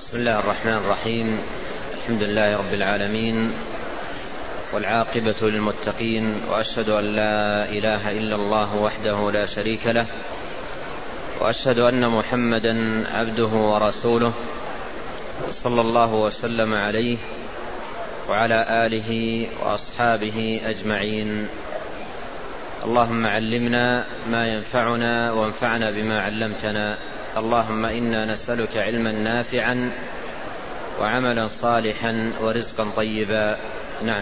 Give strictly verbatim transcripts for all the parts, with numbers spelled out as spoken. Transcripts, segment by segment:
بسم الله الرحمن الرحيم. الحمد لله رب العالمين، والعاقبة للمتقين، وأشهد أن لا إله إلا الله وحده لا شريك له، وأشهد أن محمدا عبده ورسوله، صلى الله وسلم عليه وعلى آله وأصحابه أجمعين. اللهم علمنا ما ينفعنا وانفعنا بما علمتنا. اللهم إنا نسألك علما نافعا وعملا صالحا ورزقا طيبا. نعم.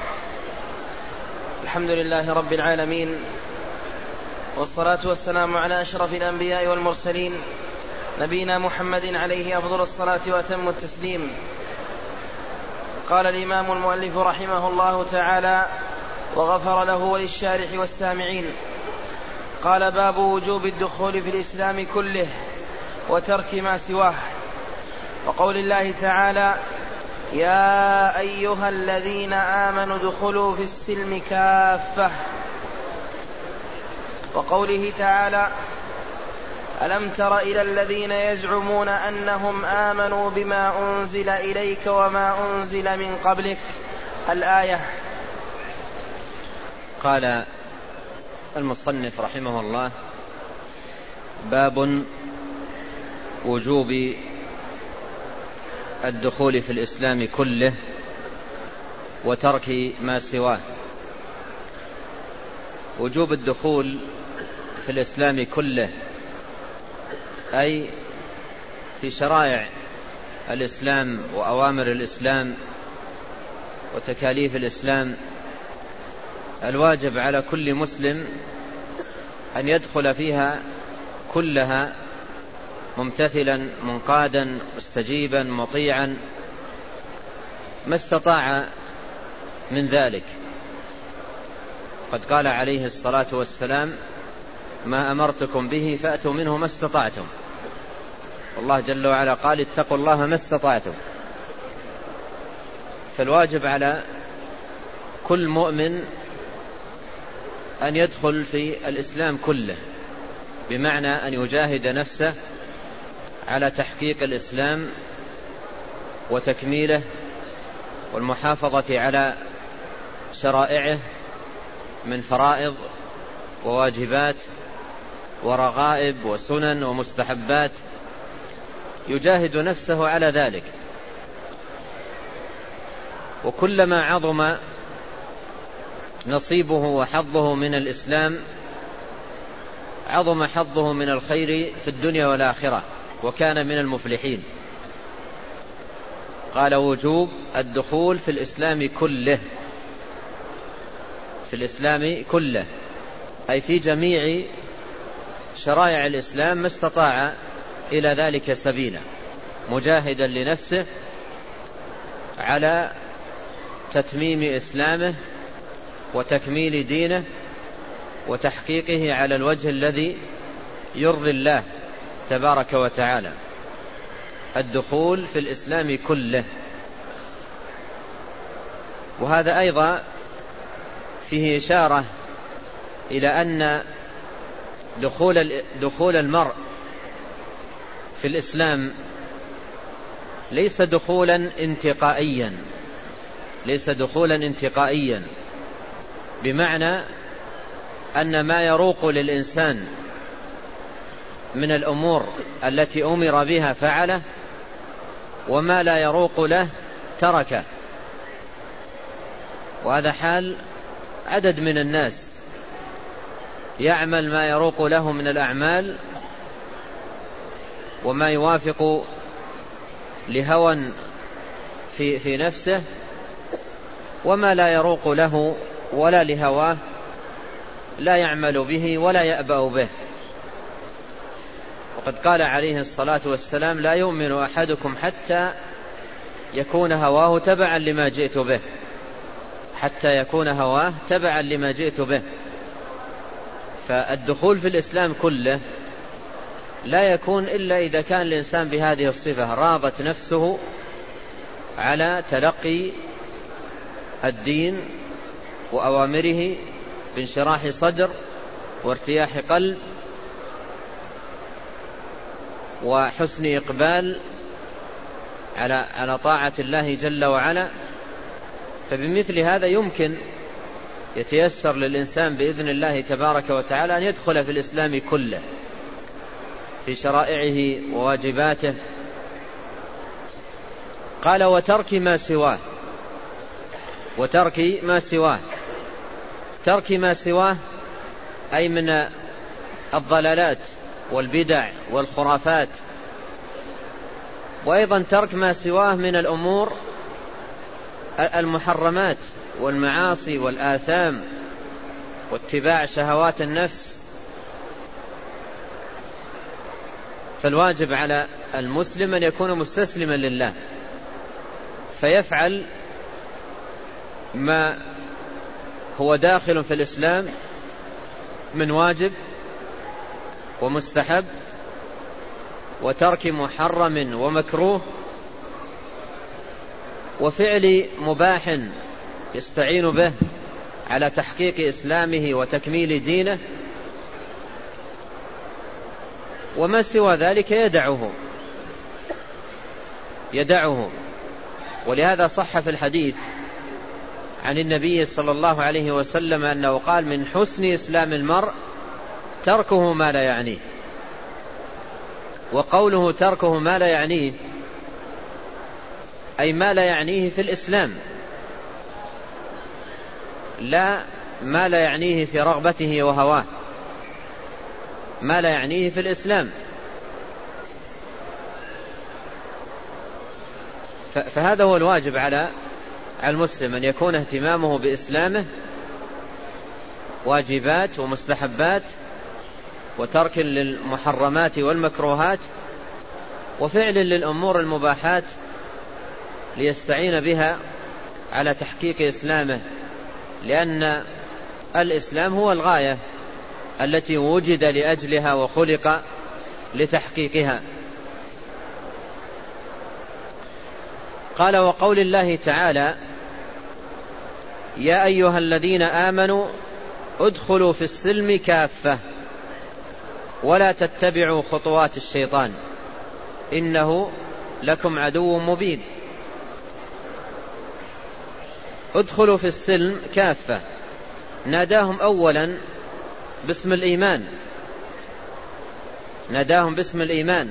الحمد لله رب العالمين، والصلاة والسلام على أشرف الأنبياء والمرسلين، نبينا محمد عليه أفضل الصلاة وأتم التسليم. قال الإمام المؤلف رحمه الله تعالى وغفر له وللشارح والسامعين: قال: باب وجوب الدخول في الإسلام كله وترك ما سواه. وقول الله تعالى: يا أيها الذين آمنوا ادخلوا في السلم كافة. وقوله تعالى: ألم تر إلى الذين يزعمون أنهم آمنوا بما أنزل إليك وما أنزل من قبلك. الآية. قال المصنف رحمه الله: باب وجوب الدخول في الإسلام كله وترك ما سواه. وجوب الدخول في الإسلام كله أي في شرائع الإسلام وأوامر الإسلام وتكاليف الإسلام. الواجب على كل مسلم أن يدخل فيها كلها ممتثلا منقادا مستجيبا مطيعا ما استطاع من ذلك. قد قال عليه الصلاة والسلام: ما أمرتكم به فأتوا منه ما استطعتم. والله جل وعلا قال: اتقوا الله ما استطعتم. فالواجب على كل مؤمن أن يدخل في الإسلام كله، بمعنى أن يجاهد نفسه على تحقيق الإسلام وتكميله والمحافظة على شرائعه من فرائض وواجبات ورغائب وسنن ومستحبات، يجاهد نفسه على ذلك. وكلما عظم نصيبه وحظه من الإسلام عظم حظه من الخير في الدنيا والآخرة، وكان من المفلحين. قال: وجوب الدخول في الإسلام كله. في الإسلام كله أي في جميع شرائع الإسلام ما استطاع إلى ذلك سبيلا، مجاهدا لنفسه على تتميم إسلامه وتكميل دينه وتحقيقه على الوجه الذي يرضي الله تبارك وتعالى. الدخول في الإسلام كله. وهذا أيضا فيه إشارة إلى أن دخول دخول المرء في الإسلام ليس دخولا انتقائيا ليس دخولا انتقائيا بمعنى أن ما يروق للإنسان من الأمور التي أمر بها فعله، وما لا يروق له تركه. وهذا حال عدد من الناس، يعمل ما يروق له من الأعمال وما يوافق لهوى في, في نفسه، وما لا يروق له ولا لهواه لا يعمل به ولا يأبأ به. وقد قال عليه الصلاة والسلام: لا يؤمن أحدكم حتى يكون هواه تبعا لما جئت به حتى يكون هواه تبعا لما جئت به. فالدخول في الإسلام كله لا يكون إلا إذا كان الإنسان بهذه الصفة: راضت نفسه على تلقي الدين وأوامره بانشراح صدر وارتياح قلب وحسن إقبال على على طاعة الله جل وعلا، فبمثل هذا يمكن يتيسر للإنسان بإذن الله تبارك وتعالى أن يدخل في الإسلام كله في شرائعه وواجباته. قال وترك ما سواه، وترك ما سواه، ترك ما سواه أي من الضلالات والبدع والخرافات، وأيضا ترك ما سواه من الأمور المحرمات والمعاصي والآثام واتباع شهوات النفس. فالواجب على المسلم أن يكون مستسلما لله، فيفعل ما هو داخل في الإسلام من واجب ومستحب، وترك محرم ومكروه، وفعل مباح يستعين به على تحقيق إسلامه وتكميل دينه، وما سوى ذلك يدعه يدعه ولهذا صح في الحديث عن النبي صلى الله عليه وسلم أنه قال من حسن إسلام المرء تركه ما لا يعنيه. وقوله تركه ما لا يعنيه أي ما لا يعنيه في الإسلام، لا ما لا يعنيه في رغبته وهواه، ما لا يعنيه في الإسلام. فهذا هو الواجب على المسلم، أن يكون اهتمامه بإسلامه واجبات ومستحبات، وترك للمحرمات والمكروهات، وفعل للأمور المباحات ليستعين بها على تحقيق إسلامه، لأن الإسلام هو الغاية التي وجد لأجلها وخلق لتحقيقها. قال وقول الله تعالى يا أيها الذين آمنوا ادخلوا في السلم كافة ولا تتبعوا خطوات الشيطان إنه لكم عدو مبين. ادخلوا في السلم كافة، ناداهم أولا باسم الإيمان، ناداهم باسم الإيمان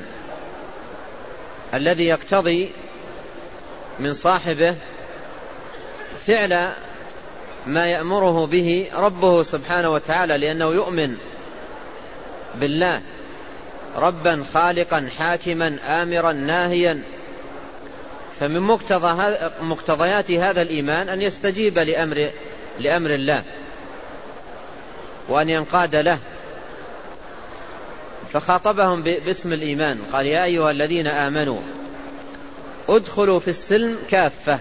الذي يقتضي من صاحبه فعل ما يأمره به ربه سبحانه وتعالى، لأنه يؤمن بالله ربا خالقا حاكما آمرا ناهيا. فمن مقتضى مقتضيات هذا الإيمان أن يستجيب لأمر, لأمر الله وأن ينقاد له. فخاطبهم باسم الإيمان، قال يا أيها الذين آمنوا ادخلوا في السلم كافة،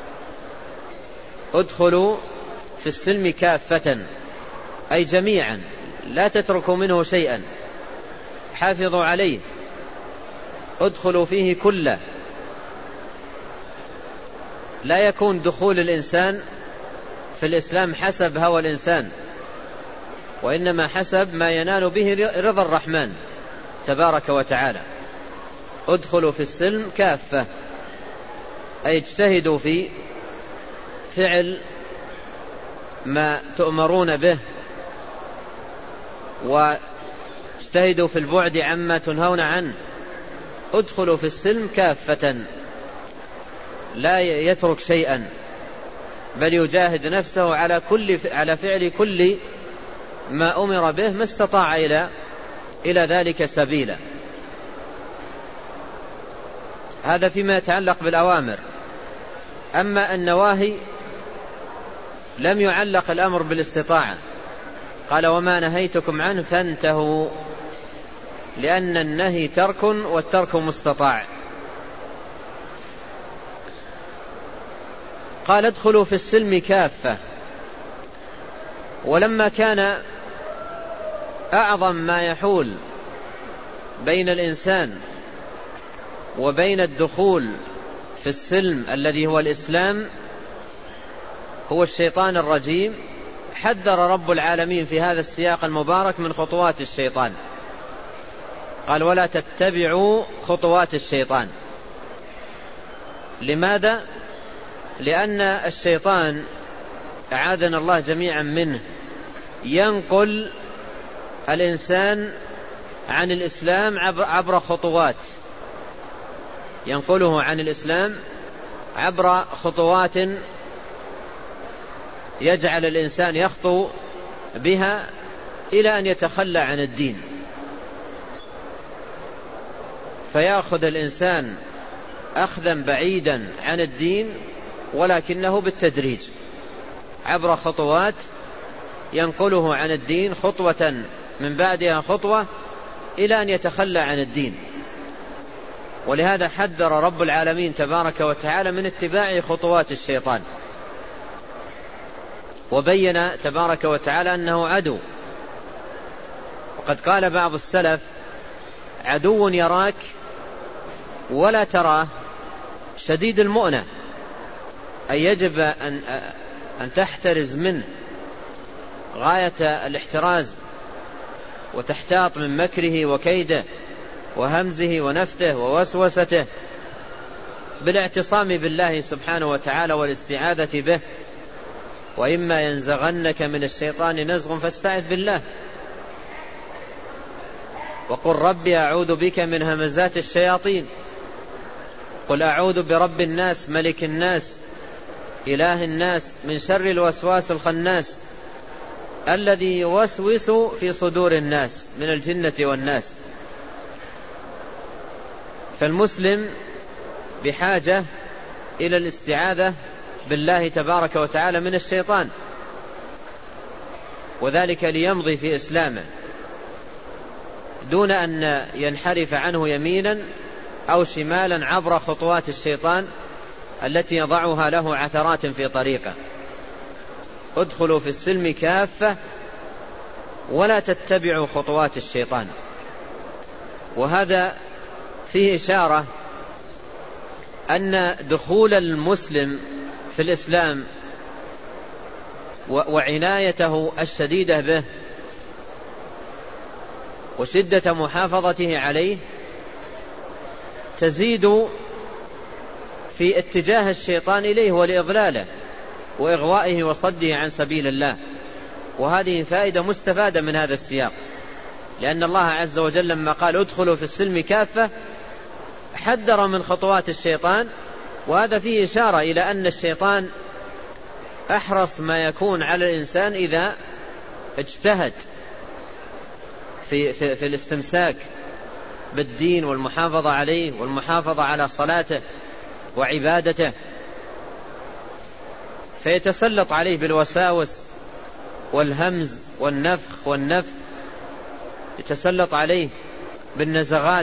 ادخلوا في السلم كافة أي جميعا، لا تتركوا منه شيئا، حافظوا عليه، ادخلوا فيه كله. لا يكون دخول الإنسان في الإسلام حسب هوى الإنسان، وإنما حسب ما ينال به رضا الرحمن تبارك وتعالى. ادخلوا في السلم كافة أي اجتهدوا في فعل ما تؤمرون به، واجتهدوا في البعد عما تنهون عنه. ادخلوا في السلم كافة، لا يترك شيئا، بل يجاهد نفسه على كل على فعل كل ما أمر به ما استطاع إلى إلى ذلك سبيلا. هذا فيما يتعلق بالأوامر. أما النواهي لم يعلق الأمر بالاستطاعة، قال وما نهيتكم عنه فانتهوا، لأن النهي ترك والترك مستطاع. قال ادخلوا في السلم كافة، ولما كان أعظم ما يحول بين الإنسان وبين الدخول في السلم الذي هو الإسلام هو الشيطان الرجيم، حذر رب العالمين في هذا السياق المبارك من خطوات الشيطان، قال ولا تتبعوا خطوات الشيطان. لماذا؟ لأن الشيطان أعاذنا الله جميعا منه ينقل الإنسان عن الإسلام عبر خطوات، ينقله عن الإسلام عبر خطوات يجعل الإنسان يخطو بها إلى أن يتخلى عن الدين، فيأخذ الإنسان أخذا بعيدا عن الدين ولكنه بالتدريج عبر خطوات ينقله عن الدين خطوة من بعدها خطوة إلى أن يتخلى عن الدين. ولهذا حذر رب العالمين تبارك وتعالى من اتباع خطوات الشيطان، وبين تبارك وتعالى أنه عدو. وقد قال بعض السلف: عدو يراك ولا تراه شديد المؤنة، أي يجب أن, أن تحترز منه غاية الاحتراز وتحتاط من مكره وكيده وهمزه ونفته ووسوسته بالاعتصام بالله سبحانه وتعالى والاستعاذة به، وإما ينزغنك من الشيطان نزغ فاستعذ بالله، وقل ربي أعوذ بك من همزات الشياطين، قل أعوذ برب الناس ملك الناس إله الناس من شر الوسواس الخناس الذي يوسوس في صدور الناس من الجنة والناس. فالمسلم بحاجة إلى الاستعاذة بالله تبارك وتعالى من الشيطان، وذلك ليمضي في إسلامه دون أن ينحرف عنه يمينا أو شمالا عبر خطوات الشيطان التي يضعها له عثرات في طريقه. ادخلوا في السلم كافة ولا تتبعوا خطوات الشيطان. وهذا فيه إشارة أن دخول المسلم في الإسلام وعنايته الشديدة به وشدة محافظته عليه تزيد في اتجاه الشيطان إليه ولإضلاله وإغوائه وصده عن سبيل الله. وهذه فائدة مستفادة من هذا السياق، لأن الله عز وجل لما قال ادخلوا في السلم كافة حذر من خطوات الشيطان، وهذا فيه إشارة إلى أن الشيطان أحرص ما يكون على الإنسان إذا اجتهد في, في, في الاستمساك بالدين والمحافظة عليه والمحافظة على صلاته وعبادته، فيتسلط عليه بالوساوس والهمز والنفخ والنفث، يتسلط عليه بالنزغات،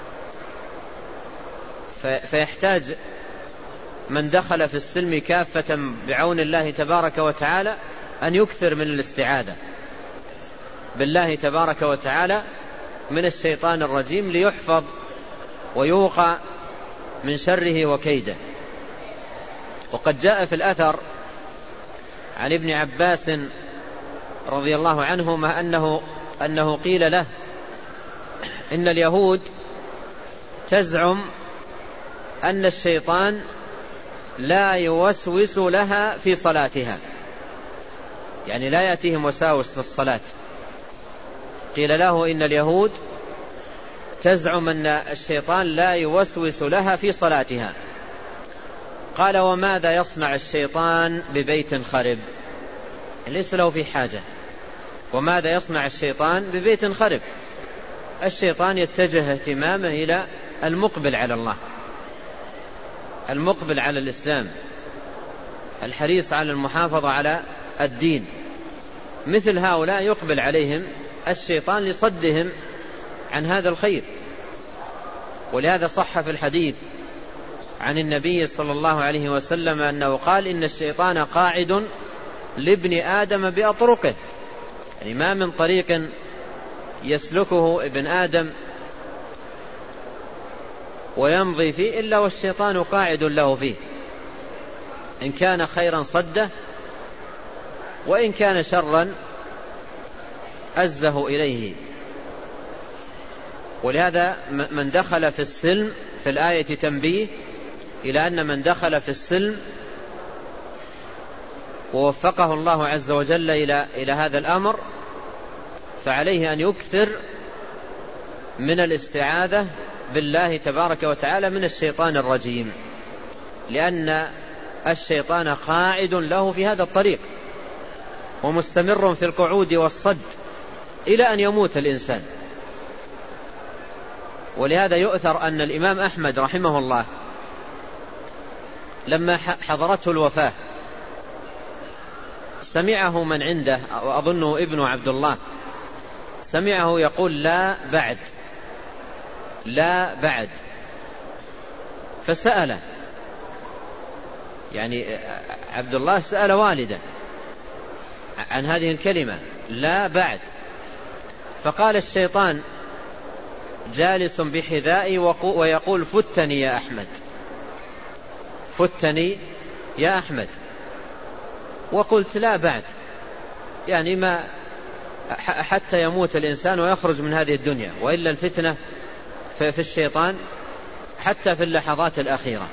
فيحتاج من دخل في السلم كافة بعون الله تبارك وتعالى أن يكثر من الاستعاذة بالله تبارك وتعالى من الشيطان الرجيم ليحفظ ويوقى من شره وكيده. وقد جاء في الأثر عن ابن عباس رضي الله عنهما أنه, أنه قيل له إن اليهود تزعم أن الشيطان لا يوسوس لها في صلاتها، يعني لا يأتيهم وساوس في الصلاة. قيل له إن اليهود تزعم أن الشيطان لا يوسوس لها في صلاتها. قال وماذا يصنع الشيطان ببيت خرب؟ ليس له في حاجة. وماذا يصنع الشيطان ببيت خرب؟ الشيطان يتجه اهتمامه إلى المقبل على الله، المقبل على الإسلام، الحريص على المحافظة على الدين. مثل هؤلاء يقبل عليهم الشيطان لصدهم عن هذا الخير. ولهذا صح في الحديث عن النبي صلى الله عليه وسلم أنه قال إن الشيطان قاعد لابن آدم بأطرقه، يعني ما من طريق يسلكه ابن آدم ويمضي فيه إلا والشيطان قاعد له فيه، إن كان خيرا صده وإن كان شرا أزه إليه. ولهذا من دخل في السلم في الآية تنبيه إلى أن من دخل في السلم ووفقه الله عز وجل إلى إلى هذا الأمر فعليه أن يكثر من الاستعاذة بالله تبارك وتعالى من الشيطان الرجيم، لأن الشيطان قاعد له في هذا الطريق ومستمر في القعود والصد إلى أن يموت الإنسان. ولهذا يؤثر أن الإمام أحمد رحمه الله لما حضرته الوفاة سمعه من عنده وأظنه ابن عبد الله سمعه يقول لا بعد لا بعد، فسأله، يعني عبد الله سأل والده عن هذه الكلمة لا بعد، فقال الشيطان جالس بحذائي ويقول فتني يا أحمد، فتني يا أحمد. وقلت لا بعد، يعني ما حتى يموت الإنسان ويخرج من هذه الدنيا، وإلا الفتنة في الشيطان حتى في اللحظات الأخيرة،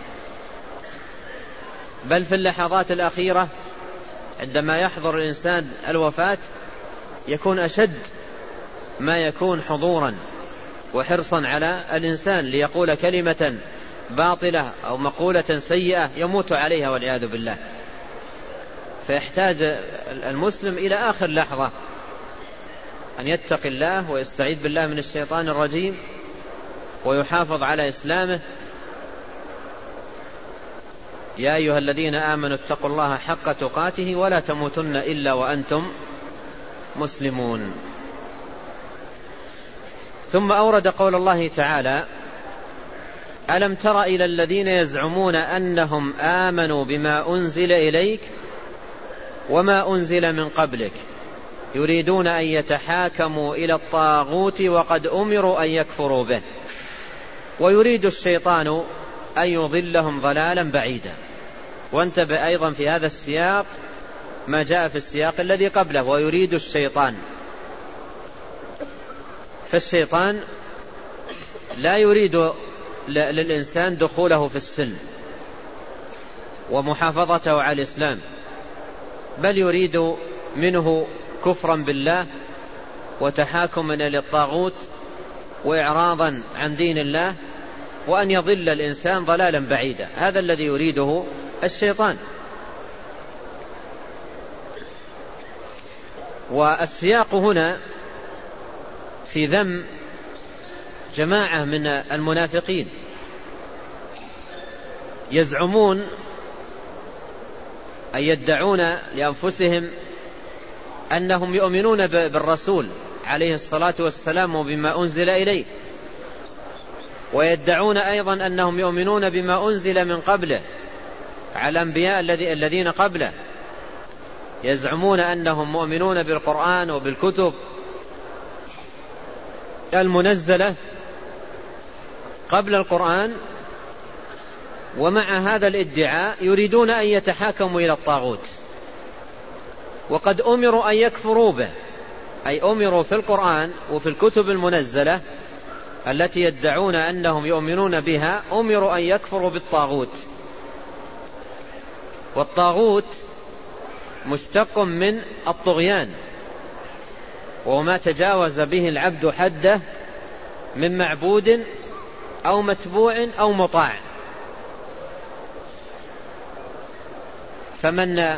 بل في اللحظات الأخيرة عندما يحضر الإنسان الوفاة يكون أشد ما يكون حضورا وحرصا على الإنسان ليقول كلمة باطلة أو مقولة سيئة يموت عليها والعياذ بالله. فيحتاج المسلم إلى آخر لحظة أن يتقي الله ويستعيذ بالله من الشيطان الرجيم ويحافظ على إسلامه. يا أيها الذين آمنوا اتقوا الله حق تقاته ولا تموتن إلا وأنتم مسلمون. ثم أورد قول الله تعالى ألم تر إلى الذين يزعمون أنهم آمنوا بما أنزل إليك وما أنزل من قبلك يريدون أن يتحاكموا إلى الطاغوت وقد أمروا أن يكفروا به ويريد الشيطان أن يضلهم ضلالا بعيدا. وانتبه أيضا في هذا السياق ما جاء في السياق الذي قبله ويريد الشيطان، فالشيطان لا يريد للإنسان دخوله في السلم ومحافظته على الإسلام، بل يريد منه كفرا بالله وتحاكما للطاغوت وإعراضا عن دين الله وأن يضل الإنسان ضلالا بعيدا. هذا الذي يريده الشيطان. والسياق هنا في ذم جماعة من المنافقين يزعمون أن يدعون لأنفسهم أنهم يؤمنون بالرسول عليه الصلاة والسلام وبما أنزل إليه، ويدعون أيضا أنهم يؤمنون بما أنزل من قبله على الأنبياء الذين قبله، يزعمون أنهم مؤمنون بالقرآن وبالكتب المنزلة قبل القرآن، ومع هذا الادعاء يريدون أن يتحاكموا إلى الطاغوت وقد أمروا أن يكفروا به، أي أمروا في القرآن وفي الكتب المنزلة التي يدعون أنهم يؤمنون بها أمروا أن يكفروا بالطاغوت. والطاغوت مشتق من الطغيان وما تجاوز به العبد حده من معبود أو متبوع أو مطاع. فمن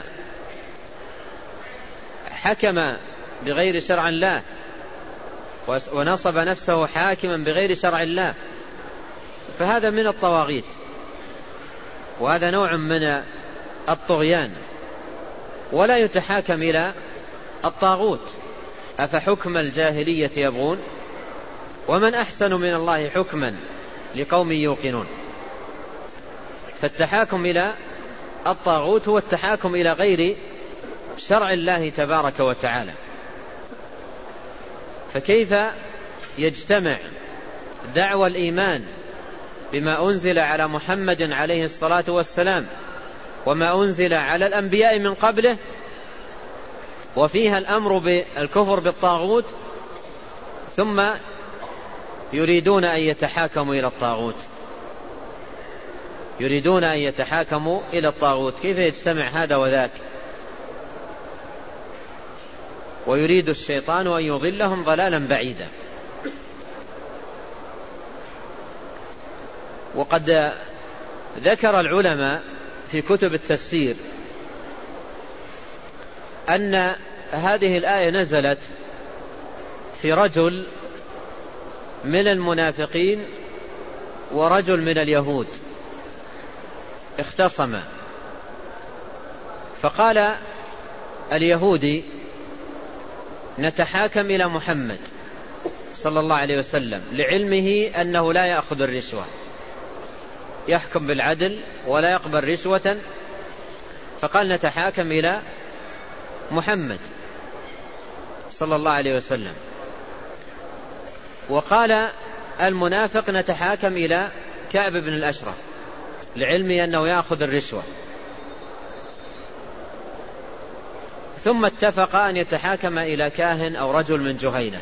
حكم بغير شرع الله ونصب نفسه حاكما بغير شرع الله فهذا من الطواغيت، وهذا نوع من الطغيان، ولا يتحاكم إلى الطاغوت. أفحكم الجاهلية يبغون ومن أحسن من الله حكما لقوم يوقنون. فالتحاكم إلى الطاغوت هو التحاكم إلى غير شرع الله تبارك وتعالى. فكيف يجتمع دعوى الإيمان بما أنزل على محمد عليه الصلاة والسلام وما أنزل على الأنبياء من قبله وفيها الأمر بالكفر بالطاغوت ثم يريدون أن يتحاكموا إلى الطاغوت؟ يريدون أن يتحاكموا إلى الطاغوت، كيف يجتمع هذا وذاك؟ ويريد الشيطان أن يضلهم ضلالا بعيدا. وقد ذكر العلماء في كتب التفسير أن هذه الآية نزلت في رجل من المنافقين ورجل من اليهود اختصما، فقال اليهودي نتحاكم إلى محمد صلى الله عليه وسلم لعلمه أنه لا يأخذ الرشوة، يحكم بالعدل ولا يقبل رشوة، فقال نتحاكم إلى محمد صلى الله عليه وسلم. وقال المنافق نتحاكم إلى كعب بن الأشرف لعلمه أنه يأخذ الرشوة، ثم اتفق أن يتحاكم إلى كاهن أو رجل من جهينة.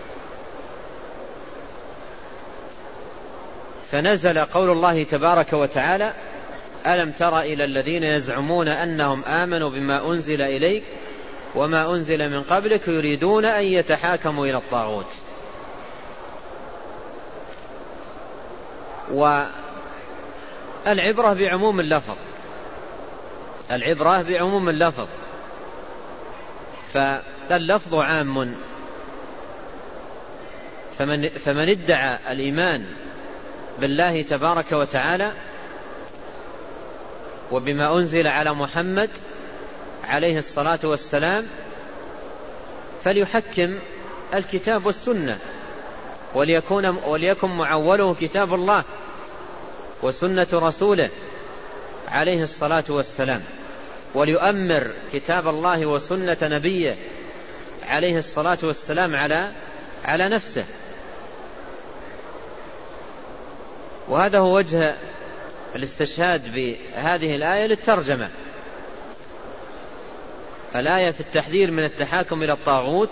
فنزل قول الله تبارك وتعالى ألم تر إلى الذين يزعمون أنهم آمنوا بما أنزل إليك وما أنزل من قبلك يريدون أن يتحاكموا إلى الطاغوت. والعبرة بعموم اللفظ، العبرة بعموم اللفظ، فاللفظ عام، فمن, فمن ادعى الإيمان بالله تبارك وتعالى وبما أنزل على محمد عليه الصلاة والسلام فليحكم الكتاب والسنة، وليكون, وليكن معوله كتاب الله وسنة رسوله عليه الصلاة والسلام، وليؤمر كتاب الله وسنة نبيه عليه الصلاة والسلام على على نفسه. وهذا هو وجه الاستشهاد بهذه الآية للترجمة. الآية في التحذير من التحاكم إلى الطاغوت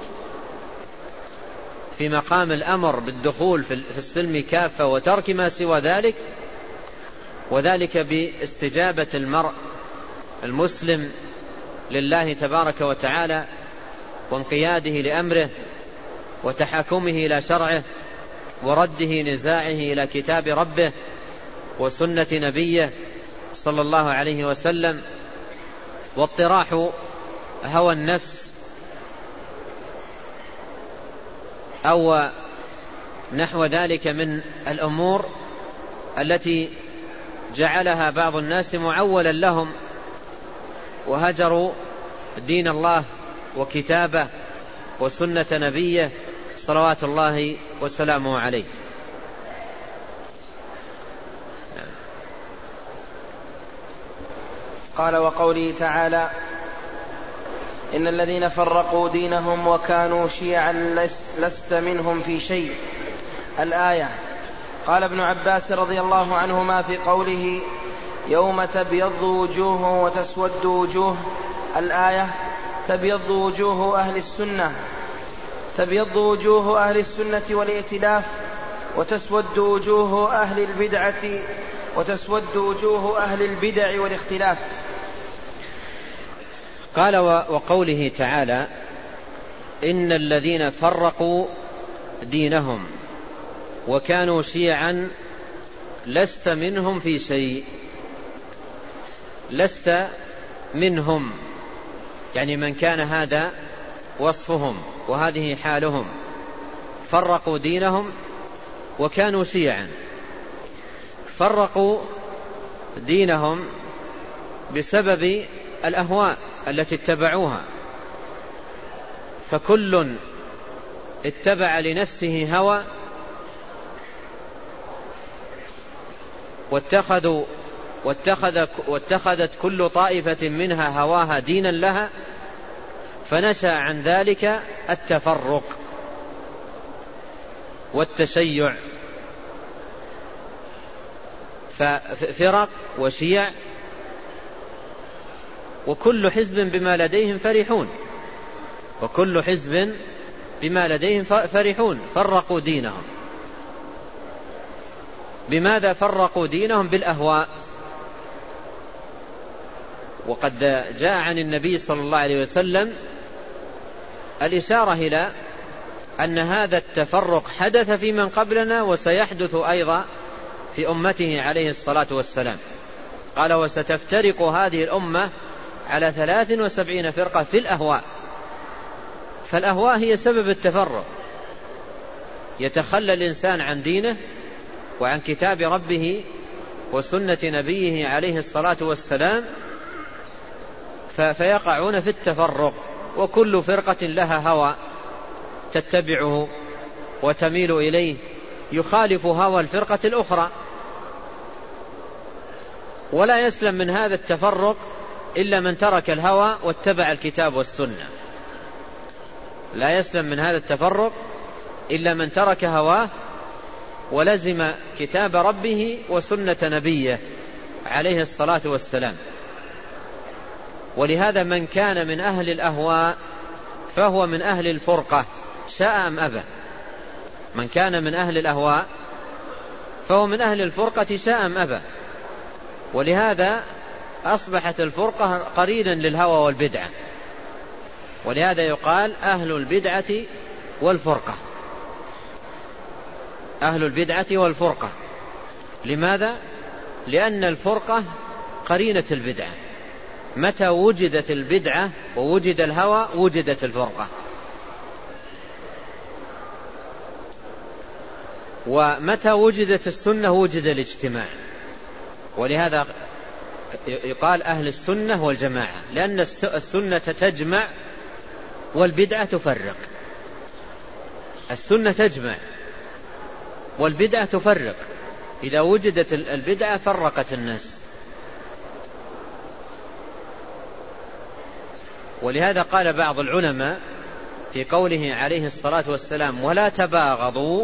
في مقام الأمر بالدخول في السلم كافة وترك ما سوى ذلك، وذلك باستجابة المرء المسلم لله تبارك وتعالى وانقياده لأمره وتحاكمه إلى شرعه ورده نزاعه إلى كتاب ربه وسنة نبيه صلى الله عليه وسلم، واطراح هوى النفس أو نحو ذلك من الأمور التي جعلها بعض الناس معولا لهم وهجروا دين الله وكتابه وسنة نبيه صلوات الله وسلامه عليه. قال وقوله تعالى إن الذين فرقوا دينهم وكانوا شيعا لست منهم في شيء، الآية. قال ابن عباس رضي الله عنهما في قوله يوم تبيض وجوه وتسود وجوه، الآية تبيض وجوه أهل السنة تبيض وجوه أهل السنة والائتلاف، وتسود وجوه أهل البدعة وتسود وجوه أهل البدع والاختلاف. قال وقوله تعالى إن الذين فرقوا دينهم وكانوا شيعا لست منهم في شيء. لست منهم يعني من كان هذا وصفهم وهذه حالهم، فرقوا دينهم وكانوا شيعا. فرقوا دينهم بسبب الأهواء التي اتبعوها، فكل اتبع لنفسه هوى واتخذوا واتخذ واتخذت كل طائفة منها هواها دينا لها، فنشأ عن ذلك التفرق والتشيع، ففرق وشيع وكل حزب بما لديهم فرحون وكل حزب بما لديهم فرحون. فرقوا دينهم. بماذا فرقوا دينهم؟ بالأهواء وقد جاء عن النبي صلى الله عليه وسلم الإشارة إلى أن هذا التفرق حدث في من قبلنا وسيحدث أيضا في أمته عليه الصلاة والسلام. قال: وستفترق هذه الأمة على ثلاث وسبعين فرقة في الأهواء. فالأهواء هي سبب التفرق، يتخلى الإنسان عن دينه وعن كتاب ربه وسنة نبيه عليه الصلاة والسلام، فيقعون في التفرق، وكل فرقة لها هوى تتبعه وتميل إليه يخالف هوى الفرقة الأخرى. ولا يسلم من هذا التفرق إلا من ترك الهوى واتبع الكتاب والسنة. لا يسلم من هذا التفرق إلا من ترك هواه ولزم كتاب ربه وسنة نبيه عليه الصلاة والسلام. ولهذا من كان من أهل الأهواء فهو من أهل الفرقة شاء أم أبى. من كان من أهل الأهواء فهو من أهل الفرقة شاء أم أبى. ولهذا أصبحت الفرقة قرينا للهوى والبدعة، ولهذا يقال أهل البدعة والفرقة. أهل البدعة والفرقة. لماذا؟ لأن الفرقة قرينة البدعة. متى وجدت البدعة ووجد الهوى وجدت الفرقة. ومتى وجدت السنة وجد الاجتماع. ولهذا يقال أهل السنة والجماعة، لأن السنة تجمع والبدعة تفرق. السنة تجمع والبدعة تفرق. إذا وجدت البدعة فرقت الناس. ولهذا قال بعض العلماء في قوله عليه الصلاة والسلام: ولا تباغضوا،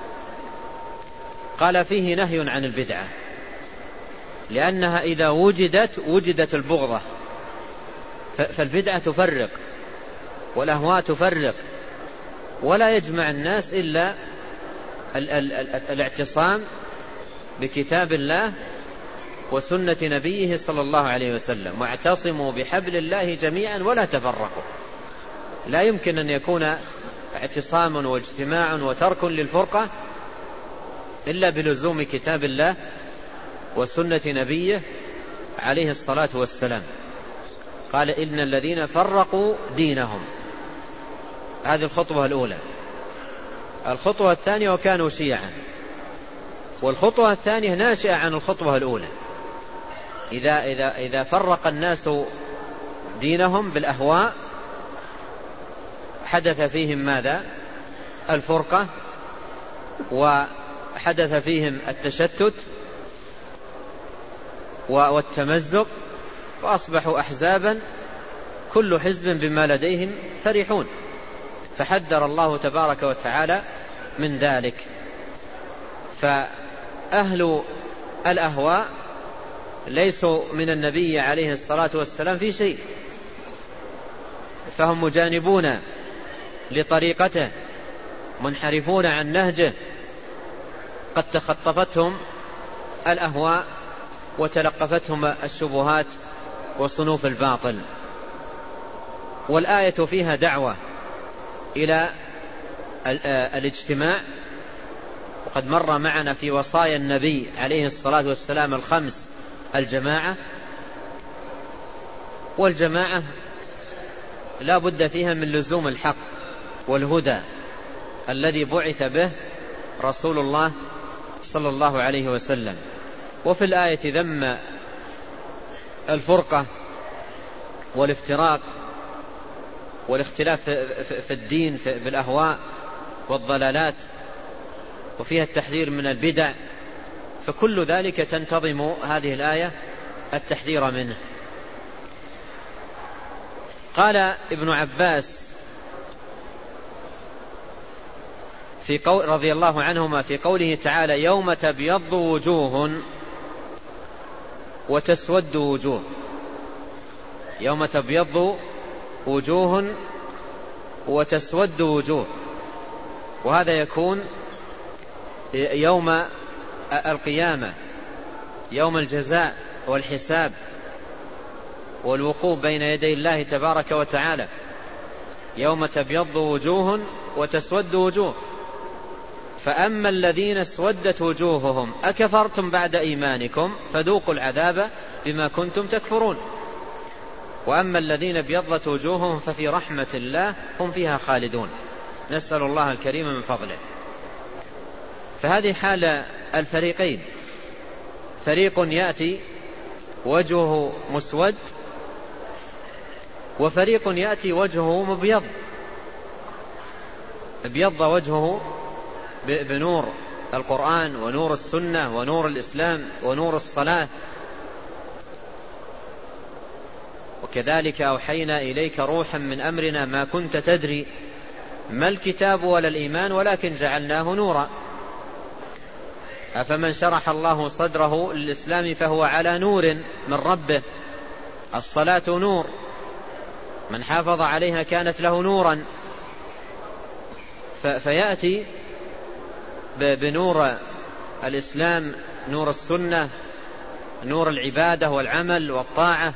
قال فيه نهي عن البدعة، لأنها إذا وجدت وجدت البغضة. فالبدعة تفرق والأهواء تفرق، ولا يجمع الناس إلا الاعتصام بكتاب الله وسنة نبيه صلى الله عليه وسلم: واعتصموا بحبل الله جميعا ولا تفرقوا. لا يمكن أن يكون اعتصام واجتماع وترك للفرقة إلا بلزوم كتاب الله وسنة نبيه عليه الصلاة والسلام. قال: إن الذين فرقوا دينهم. هذه الخطوة الأولى. الخطوة الثانية: وكانوا شيعا. والخطوة الثانية ناشئة عن الخطوة الأولى. إذا, إذا, إذا فرق الناس دينهم بالأهواء حدث فيهم ماذا؟ الفرقة، وحدث فيهم التشتت والتمزق، وأصبحوا أحزابا كل حزب بما لديهم فرحون. فحذر الله تبارك وتعالى من ذلك. فأهل الأهواء ليسوا من النبي عليه الصلاة والسلام في شيء، فهم مجانبون لطريقته، منحرفون عن نهجه، قد تخطفتهم الأهواء وتلقفتهم الشبهات وصنوف الباطل. والآية فيها دعوة إلى الاجتماع، وقد مر معنا في وصايا النبي عليه الصلاة والسلام الخمس الجماعة. والجماعة لا بد فيها من لزوم الحق والهدى الذي بعث به رسول الله صلى الله عليه وسلم. وفي الآية ذم الفرقة والافتراق والاختلاف في الدين بالأهواء والضلالات، وفيها التحذير من البدع. فكل ذلك تنتظم هذه الآية التحذير منه. قال ابن عباس في قول رضي الله عنهما في قوله تعالى: يوم تبيض وجوه وتسود وجوه. يوم تبيض وجوه وتسود وجوه، وهذا يكون يوم القيامة، يوم الجزاء والحساب. والوقوف بين يدي الله تبارك وتعالى، يوم تبيض وجوه وتسود وجوه. فأما الذين اسودت وجوههم أكفرتم بعد إيمانكم فذوقوا العذاب بما كنتم تكفرون، وأما الذين ابيضت وجوههم ففي رحمة الله هم فيها خالدون. نسأل الله الكريم من فضله. فهذه حال الفريقين، فريق يأتي وجهه مسود، وفريق يأتي وجهه مبيض، ابيض وجهه بنور القرآن ونور السنة ونور الإسلام ونور الصلاة. وكذلك أوحينا إليك روحا من أمرنا ما كنت تدري ما الكتاب ولا الإيمان ولكن جعلناه نورا. أفمن شرح الله صدره للإسلام فهو على نور من ربه. الصلاة نور، من حافظ عليها كانت له نورا. فيأتي بنور الإسلام، نور السنة، نور العبادة والعمل والطاعة.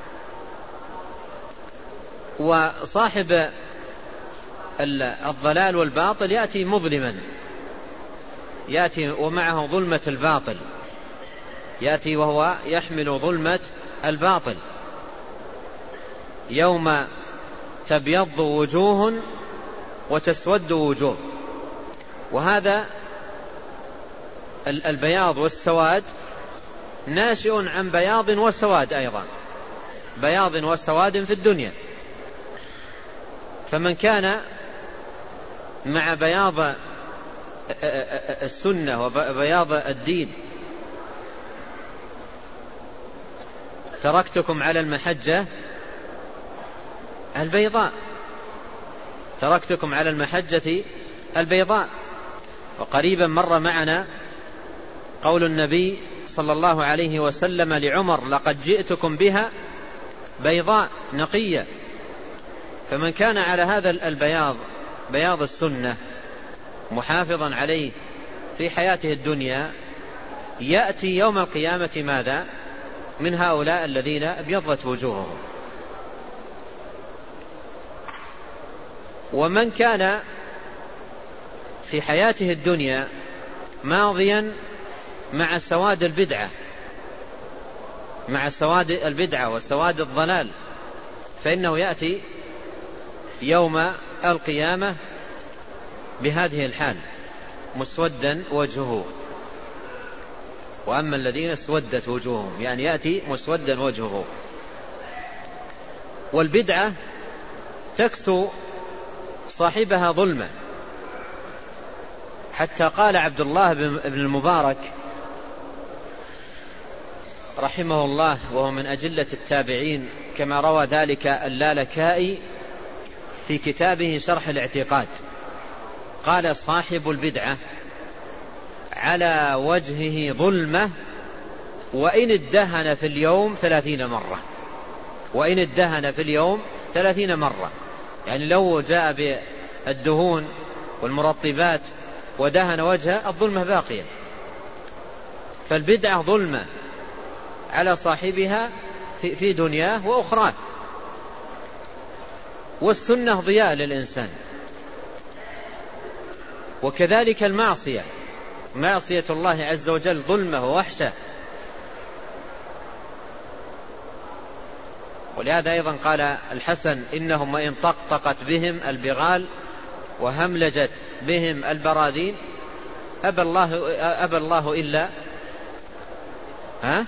وصاحب الضلال والباطل يأتي مظلما، يأتي ومعه ظلمة الباطل، يأتي وهو يحمل ظلمة الباطل. يوم تبيض وجوه وتسود وجوه. وهذا البياض والسواد ناشئ عن بياض وسواد أيضا، بياض وسواد في الدنيا. فمن كان مع بياض السنة وبياض الدين تركتكم على المحجة البيضاء، تركتكم على المحجة البيضاء. وقريبا مر معنا قول النبي صلى الله عليه وسلم لعمر: لقد جئتكم بها بيضاء نقية. فمن كان على هذا البياض، بياض السنة، محافظا عليه في حياته الدنيا، يأتي يوم القيامة ماذا؟ من هؤلاء الذين ابيضت وجوههم. ومن كان في حياته الدنيا ماضيا مع سواد البدعة، مع سواد البدعة وسواد الضلال، فإنه يأتي يوم القيامة بهذه الحال مسودا وجهه. وأما الذين اسودت وجوههم، يعني يأتي مسودا وجهه. والبدعة تكسو صاحبها ظلمة، حتى قال عبد الله بن المبارك رحمه الله، وهو من أجلة التابعين، كما روى ذلك اللالكائي في كتابه شرح الاعتقاد، قال: صاحب البدعة على وجهه ظلمة وإن ادهن في اليوم ثلاثين مرة، وإن ادهن في اليوم ثلاثين مرة. يعني لو جاء بالدهون والمرطبات ودهن وجهه الظلمة باقية. فالبدعة ظلمة على صاحبها في دنياه وأخراه، والسنة ضياء للإنسان. وكذلك المعصية، معصية الله عز وجل ظلمة ووحشة. ولهذا أيضا قال الحسن: إنهم وإن طقطقت بهم البغال وهملجت بهم البراذين أبى الله, أبى الله إلا ها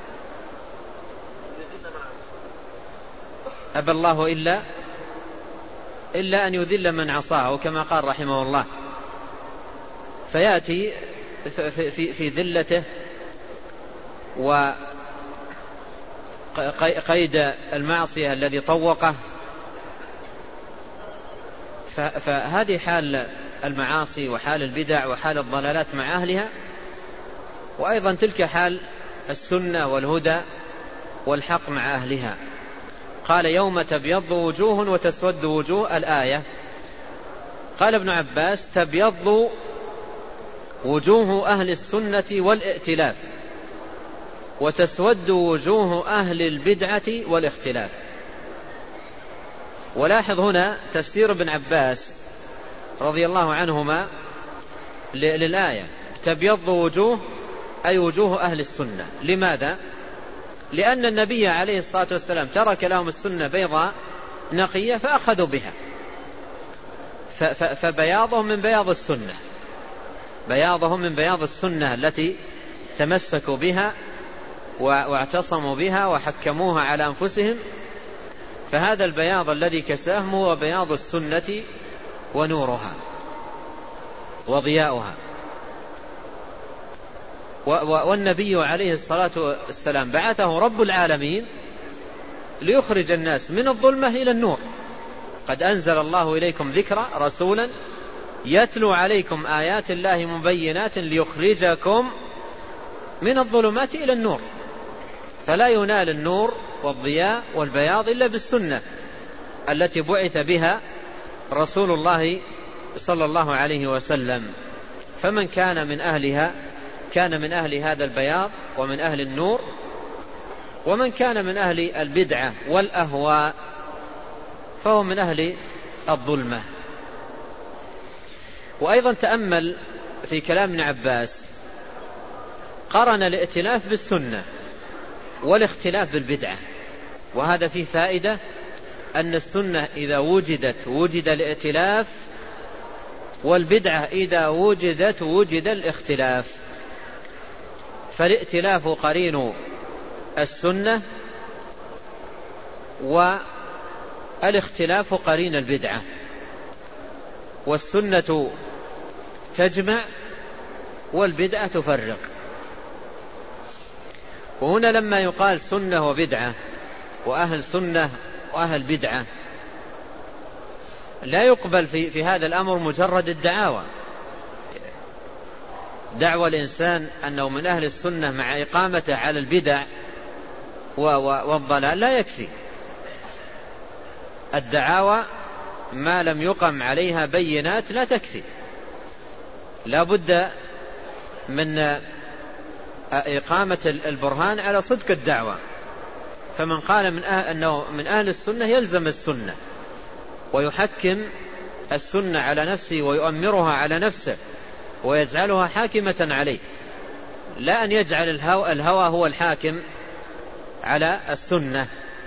أبى الله إلا إلا أن يذل من عصاه، كما قال رحمه الله. فيأتي في, في, في ذلته وقيد المعصية الذي طوقه. فهذه حال المعاصي وحال البدع وحال الضلالات مع أهلها. وأيضا تلك حال السنة والهدى والحق مع أهلها. قال: يوم تبيض وجوه وتسود وجوه. الآية قال ابن عباس: تبيض وجوه أهل السنة والائتلاف، وتسود وجوه أهل البدعة والاختلاف. ولاحظ هنا تفسير ابن عباس رضي الله عنهما للآية: تبيض وجوه أي وجوه أهل السنة. لماذا؟ لأن النبي عليه الصلاة والسلام ترك لهم السنة بيضاء نقية فأخذوا بها، فبياضهم من بياض السنة، بياضهم من بياض السنة التي تمسكوا بها واعتصموا بها وحكموها على أنفسهم. فهذا البياض الذي كساهم هو بياض السنة ونورها وضياؤها. والنبي عليه الصلاة والسلام بعثه رب العالمين ليخرج الناس من الظلمة إلى النور. قد أنزل الله إليكم ذكرا رسولا يتلو عليكم آيات الله مبينات ليخرجكم من الظلمات إلى النور. فلا ينال النور والضياء والبياض إلا بالسنة التي بعث بها رسول الله صلى الله عليه وسلم. فمن كان من أهلها كان من أهل هذا البياض ومن أهل النور، ومن كان من أهل البدعة والأهواء فهو من أهل الظلمة. وأيضا تأمل في كلام ابن عباس، قرن الائتلاف بالسنة والاختلاف بالبدعة، وهذا فيه فائدة أن السنة إذا وجدت وجد الائتلاف، والبدعة إذا وجدت وجد الاختلاف. فالائتلاف قرين السنة والاختلاف قرين البدعة، والسنة تجمع والبدعة تفرق. وهنا لما يقال سنة وبدعة وأهل سنة وأهل بدعة لا يقبل في, في هذا الأمر مجرد الدعاوى. دعوى الإنسان أنه من أهل السنة مع إقامته على البدع والضلال لا يكفي. الدعاوى ما لم يقم عليها بينات لا تكفي، لا بد من إقامة البرهان على صدق الدعوة. فمن قال من أهل أنه من أهل السنة يلزم السنة ويحكم السنة على نفسه ويؤمرها على نفسه ويجعلها حاكمة عليه، لا أن يجعل الهوى, الهوى هو الحاكم على السنة.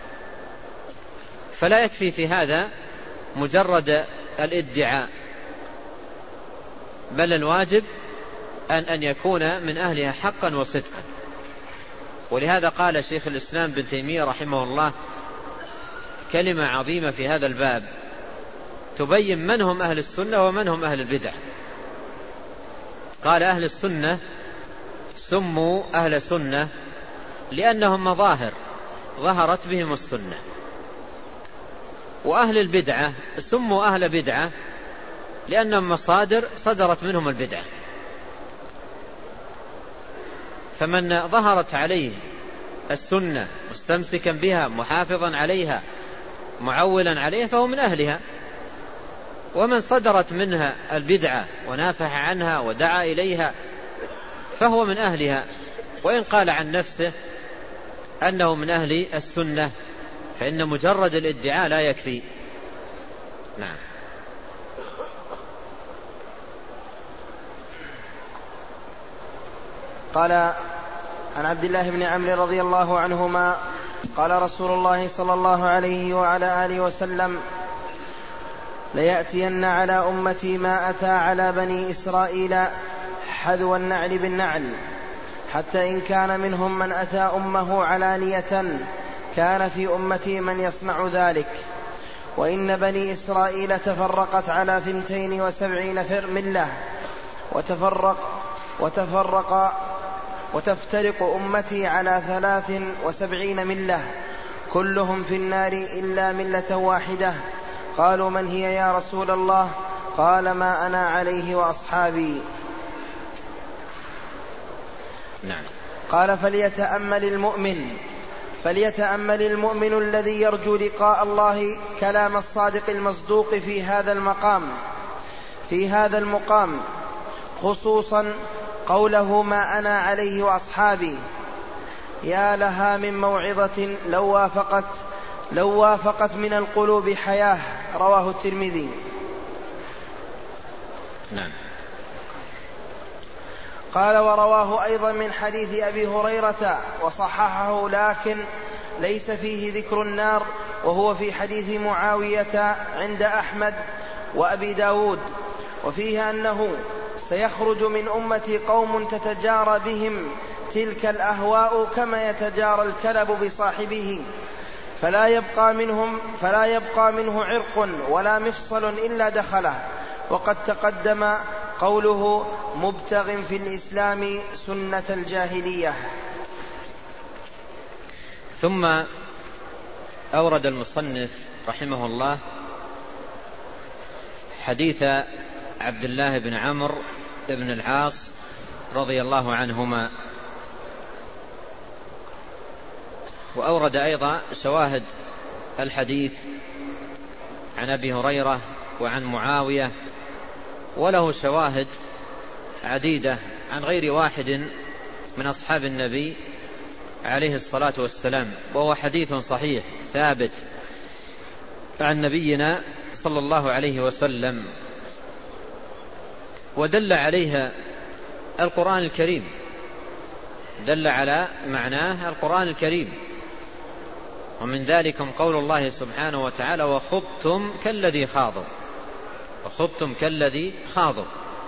فلا يكفي في هذا مجرد الادعاء، بل الواجب أن, أن يكون من أهلها حقا وصدقا. ولهذا قال شيخ الإسلام بن تيمية رحمه الله كلمة عظيمة في هذا الباب تبين من هم أهل السنة ومن هم أهل البدع. قال: أهل السنة سموا أهل سنة لأنهم مظاهر ظهرت بهم السنة، وأهل البدعة سموا أهل بدعة لأنهم مصادر صدرت منهم البدعة. فمن ظهرت عليه السنة مستمسكا بها محافظا عليها معولا عليها فهو من أهلها، ومن صدرت منها البدعة ونافح عنها ودعا إليها فهو من أهلها، وإن قال عن نفسه أنه من أهل السنة فإن مجرد الادعاء لا يكفي. نعم. قال عن عبد الله بن عمرو رضي الله عنهما قال رسول الله صلى الله عليه وعلى آله وسلم: ليأتين على أمتي ما أتى على بني إسرائيل حذو النعل بالنعل، حتى إن كان منهم من أتى أمه علانية كان في أمتي من يصنع ذلك. وإن بني إسرائيل تفرقت على ثنتين وسبعين ملة، وتفرق وتفرق وتفترق أمتي على ثلاث وسبعين ملة، كلهم في النار إلا ملة واحدة. قالوا: من هي يا رسول الله؟ قال: ما أنا عليه وأصحابي. نعم. قال: فليتأمل المؤمن فليتأمل المؤمن الذي يرجو لقاء الله كلام الصادق المصدوق في هذا المقام في هذا المقام خصوصا قوله: ما أنا عليه وأصحابي. يا لها من موعظة لو وافقت لو وافقت من القلوب حياة. رواه الترمذي. نعم. قال ورواه أيضا من حديث أبي هريرة وصححه لكن ليس فيه ذكر النار، وهو في حديث معاوية عند أحمد وأبي داود، وفيه أنه سيخرج من أمتي قوم تتجارى بهم تلك الأهواء كما يتجارى الكلب بصاحبه، فلا يبقى منهم فلا يبقى منه عرق ولا مفصل إلا دخله. وقد تقدم قوله مبتغ في الإسلام سنة الجاهلية. ثم أورد المصنف رحمه الله حديث عبد الله بن عمرو بن العاص رضي الله عنهما، وأورد أيضا شواهد الحديث عن أبي هريرة وعن معاوية، وله شواهد عديدة عن غير واحد من أصحاب النبي عليه الصلاة والسلام، وهو حديث صحيح ثابت عن نبينا صلى الله عليه وسلم، ودل عليها القرآن الكريم، دل على معناه القرآن الكريم. ومن ذلكم قول الله سبحانه وتعالى وخضتم كالذي خاضوا، وخضتم كالذي خاضوا.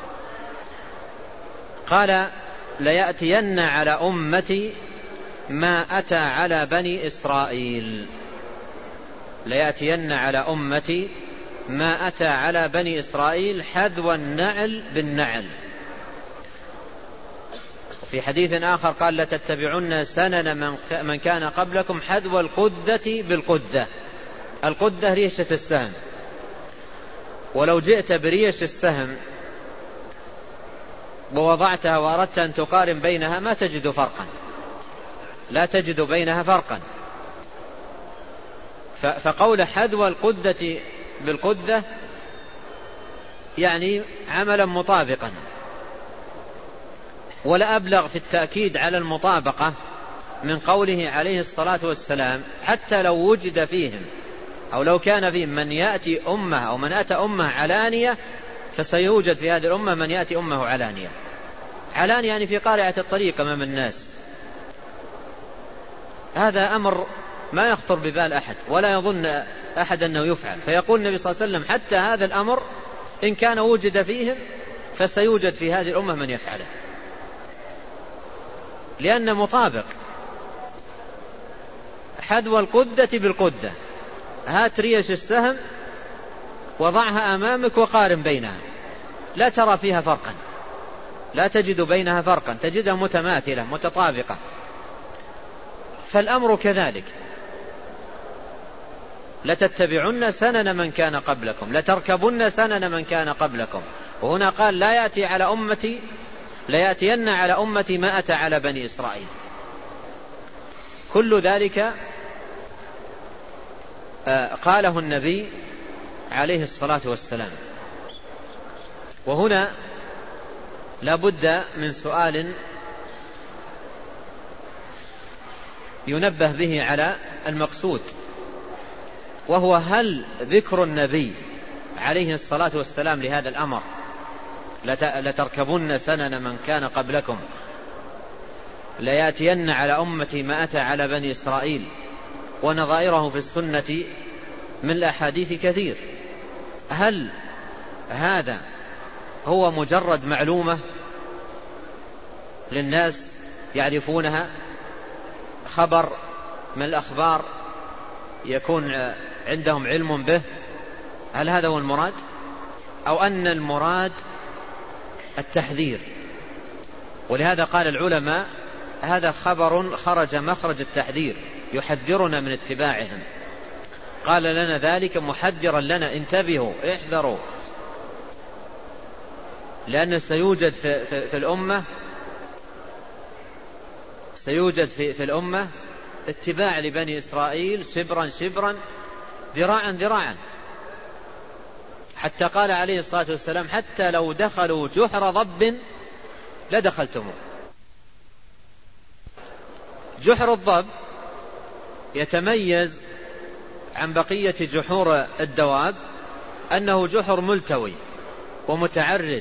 قال ليأتين على أمتي ما أتى على بني إسرائيل، ليأتين على أمتي ما أتى على بني إسرائيل حذو النعل بالنعل. وفي حديث آخر قال لتتبعن سنن من كان قبلكم حذو القذة بالقذة. القذة ريشة السهم، ولو جئت بريش السهم ووضعتها وأردت أن تقارن بينها ما تجد فرقا، لا تجد بينها فرقا. فقول حذو القذة بالقذة يعني عملا مطابقا، ولا أبلغ في التأكيد على المطابقة من قوله عليه الصلاة والسلام حتى لو وجد فيهم أو لو كان فيهم من يأتي أمه أو من أتى أمه علانية فسيوجد في هذه الأمة من يأتي أمه علانية. علانية يعني في قارعة الطريق أمام الناس. هذا أمر ما يخطر ببال أحد ولا يظن أحد أنه يفعل، فيقول النبي صلى الله عليه وسلم حتى هذا الأمر إن كان وجد فيهم فسيوجد في هذه الأمة من يفعله، لأن مطابق. حذو القذة بالقذة، هات ريش السهم وضعها أمامك وقارن بينها، لا ترى فيها فرقا، لا تجد بينها فرقا، تجدها متماثلة متطابقة. فالأمر كذلك، لتتبعن سنن من كان قبلكم، لتركبن سنن من كان قبلكم. وهنا قال لا يأتي على أمتي لا يأتين على أمتي ما أتى على بني إسرائيل. كل ذلك قاله النبي عليه الصلاة والسلام. وهنا لا بد من سؤال ينبه به على المقصود، وهو هل ذكر النبي عليه الصلاة والسلام لهذا الأمر لتركبن سنن من كان قبلكم ليأتين على أمتي ما أتى على بني إسرائيل ونظائره في السنة من الأحاديث كثير، هل هذا هو مجرد معلومة للناس يعرفونها، خبر من الأخبار يكون عندهم علم به؟ هل هذا هو المراد، أو أن المراد التحذير؟ ولهذا قال العلماء هذا خبر خرج مخرج التحذير، يحذرنا من اتباعهم. قال لنا ذلك محذرا لنا، انتبهوا احذروا، لأن سيوجد في, في, في الأمة سيوجد في, في الأمة اتباع لبني إسرائيل شبرا شبرا ذراعا ذراعا، حتى قال عليه الصلاة والسلام حتى لو دخلوا جحر ضب لدخلتموه. جحر الضب يتميز عن بقية جحور الدواب أنه جحر ملتوي ومتعرج،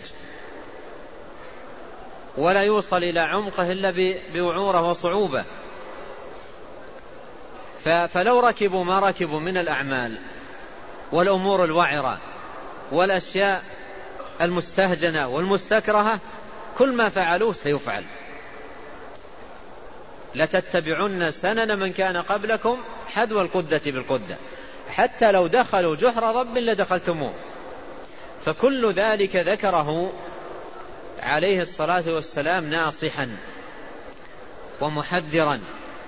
ولا يوصل إلى عمقه إلا بوعوره وصعوبة. فلو ركبوا ما ركبوا من الأعمال والأمور الوعرة والأشياء المستهجنة والمستكرهة، كل ما فعلوه سيفعل. لتتبعن سنن من كان قبلكم حذو القدة بالقدة، حتى لو دخلوا جحر ضب لدخلتموه. فكل ذلك ذكره عليه الصلاة والسلام ناصحا ومحذرا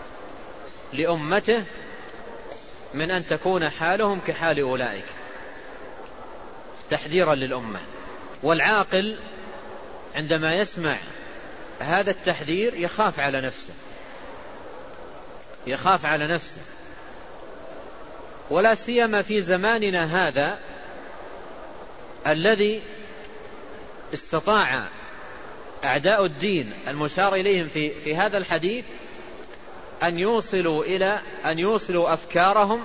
لأمته من أن تكون حالهم كحال أولئك، تحذيرا للأمة. والعاقل عندما يسمع هذا التحذير يخاف على نفسه، يخاف على نفسه، ولا سيما في زماننا هذا الذي استطاع أعداء الدين المشار إليهم في, في هذا الحديث أن يوصلوا إلى أن يوصلوا أفكارهم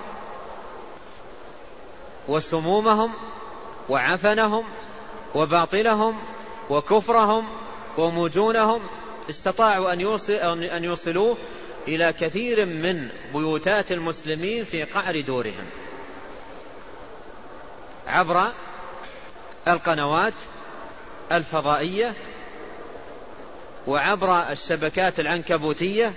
وسمومهم وعفنهم وباطلهم وكفرهم ومجونهم، استطاعوا أن يوصل أن يوصلوه إلى كثير من بيوتات المسلمين في قعر دورهم عبر القنوات الفضائية وعبر الشبكات العنكبوتية.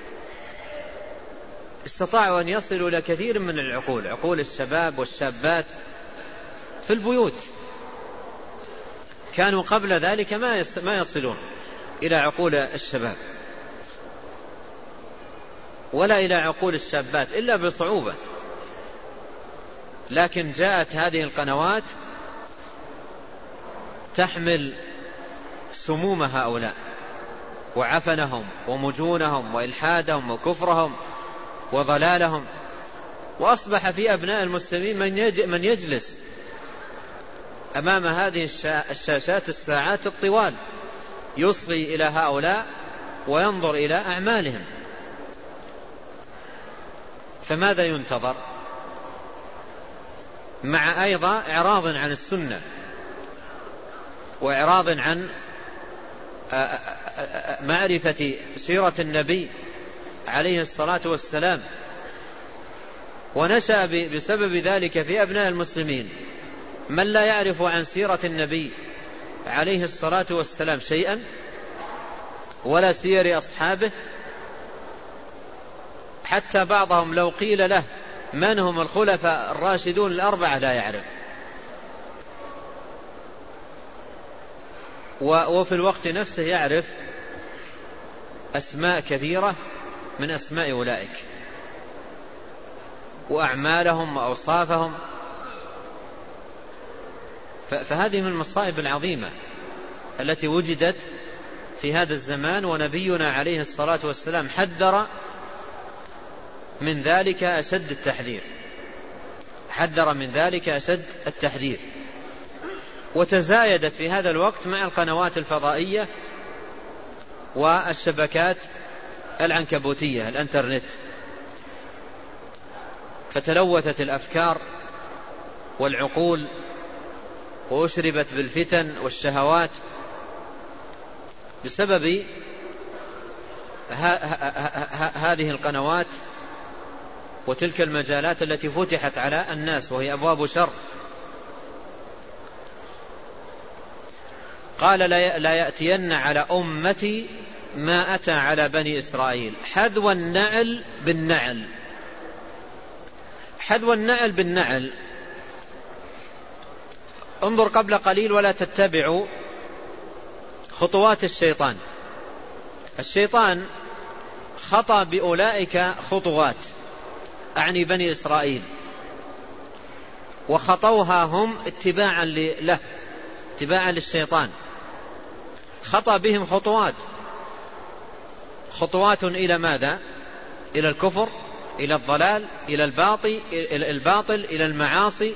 استطاعوا أن يصلوا إلى كثير من العقول، عقول الشباب والشابات في البيوت. كانوا قبل ذلك ما يصلون إلى عقول الشباب ولا إلى عقول الشابات إلا بصعوبة، لكن جاءت هذه القنوات تحمل سموم هؤلاء وعفنهم ومجونهم وإلحادهم وكفرهم وضلالهم، وأصبح في أبناء المسلمين من يجلس أمام هذه الشاشات الساعات الطوال يصغي إلى هؤلاء وينظر إلى أعمالهم. فماذا ينتظر؟ مع أيضا إعراض عن السنة وإعراض عن معرفة سيرة النبي عليه الصلاة والسلام. ونشأ بسبب ذلك في أبناء المسلمين من لا يعرف عن سيرة النبي عليه الصلاة والسلام شيئا ولا سير أصحابه، حتى بعضهم لو قيل له من هم الخلفاء الراشدون الأربعة لا يعرف. وفي الوقت نفسه يعرف أسماء كثيرة من أسماء أولئك وأعمالهم وأوصافهم. فهذه من المصائب العظيمة التي وجدت في هذا الزمان، ونبينا عليه الصلاة والسلام حذر من ذلك أشد التحذير، حذر من ذلك أشد التحذير. وتزايدت في هذا الوقت مع القنوات الفضائية والشبكات العنكبوتية الانترنت، فتلوثت الأفكار والعقول وأشربت بالفتن والشهوات بسبب هذه القنوات وتلك المجالات التي فتحت على الناس وهي أبواب شر. قال لا يأتين على أمتي ما أتى على بني إسرائيل حذو النعل بالنعل. حذو النعل بالنعل، انظر قبل قليل ولا تتبعوا خطوات الشيطان. الشيطان خطأ بأولئك خطوات، أعني بني إسرائيل، وخطوها هم اتباعا له، اتباعا للشيطان. خطأ بهم خطوات، خطوات إلى ماذا؟ إلى الكفر، إلى الضلال، إلى الباطل، إلى الباطل، إلى المعاصي.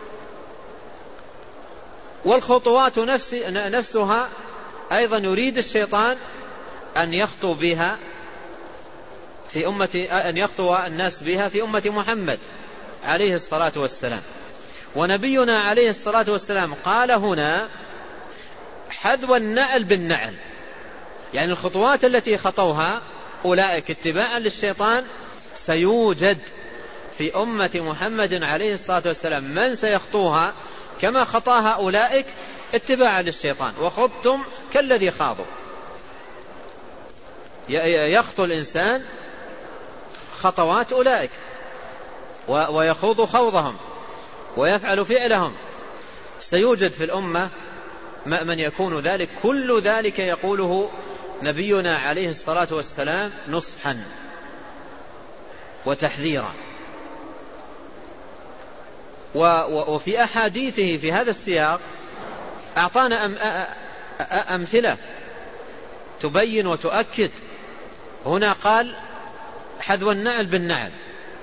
والخطوات نفس نفسها أيضا يريد الشيطان أن يخطو بها في أمة أن يخطو الناس بها في أمة محمد عليه الصلاة والسلام. ونبينا عليه الصلاة والسلام قال هنا حذو النعل بالنعل، يعني الخطوات التي خطوها أولئك اتباعا للشيطان سيوجد في أمة محمد عليه الصلاة والسلام من سيخطوها كما خطاها أولئك اتباعا للشيطان، وخضتم كالذي خاضوا. يخطو الإنسان خطوات أولئك ويخوض خوضهم ويفعل فعلهم. سيوجد في الأمة من يكون ذلك، كل ذلك يقوله نبينا عليه الصلاة والسلام نصحا وتحذيرا. وفي أحاديثه في هذا السياق أعطانا أمثلة تبين وتؤكد. هنا قال حذو النعل بالنعل،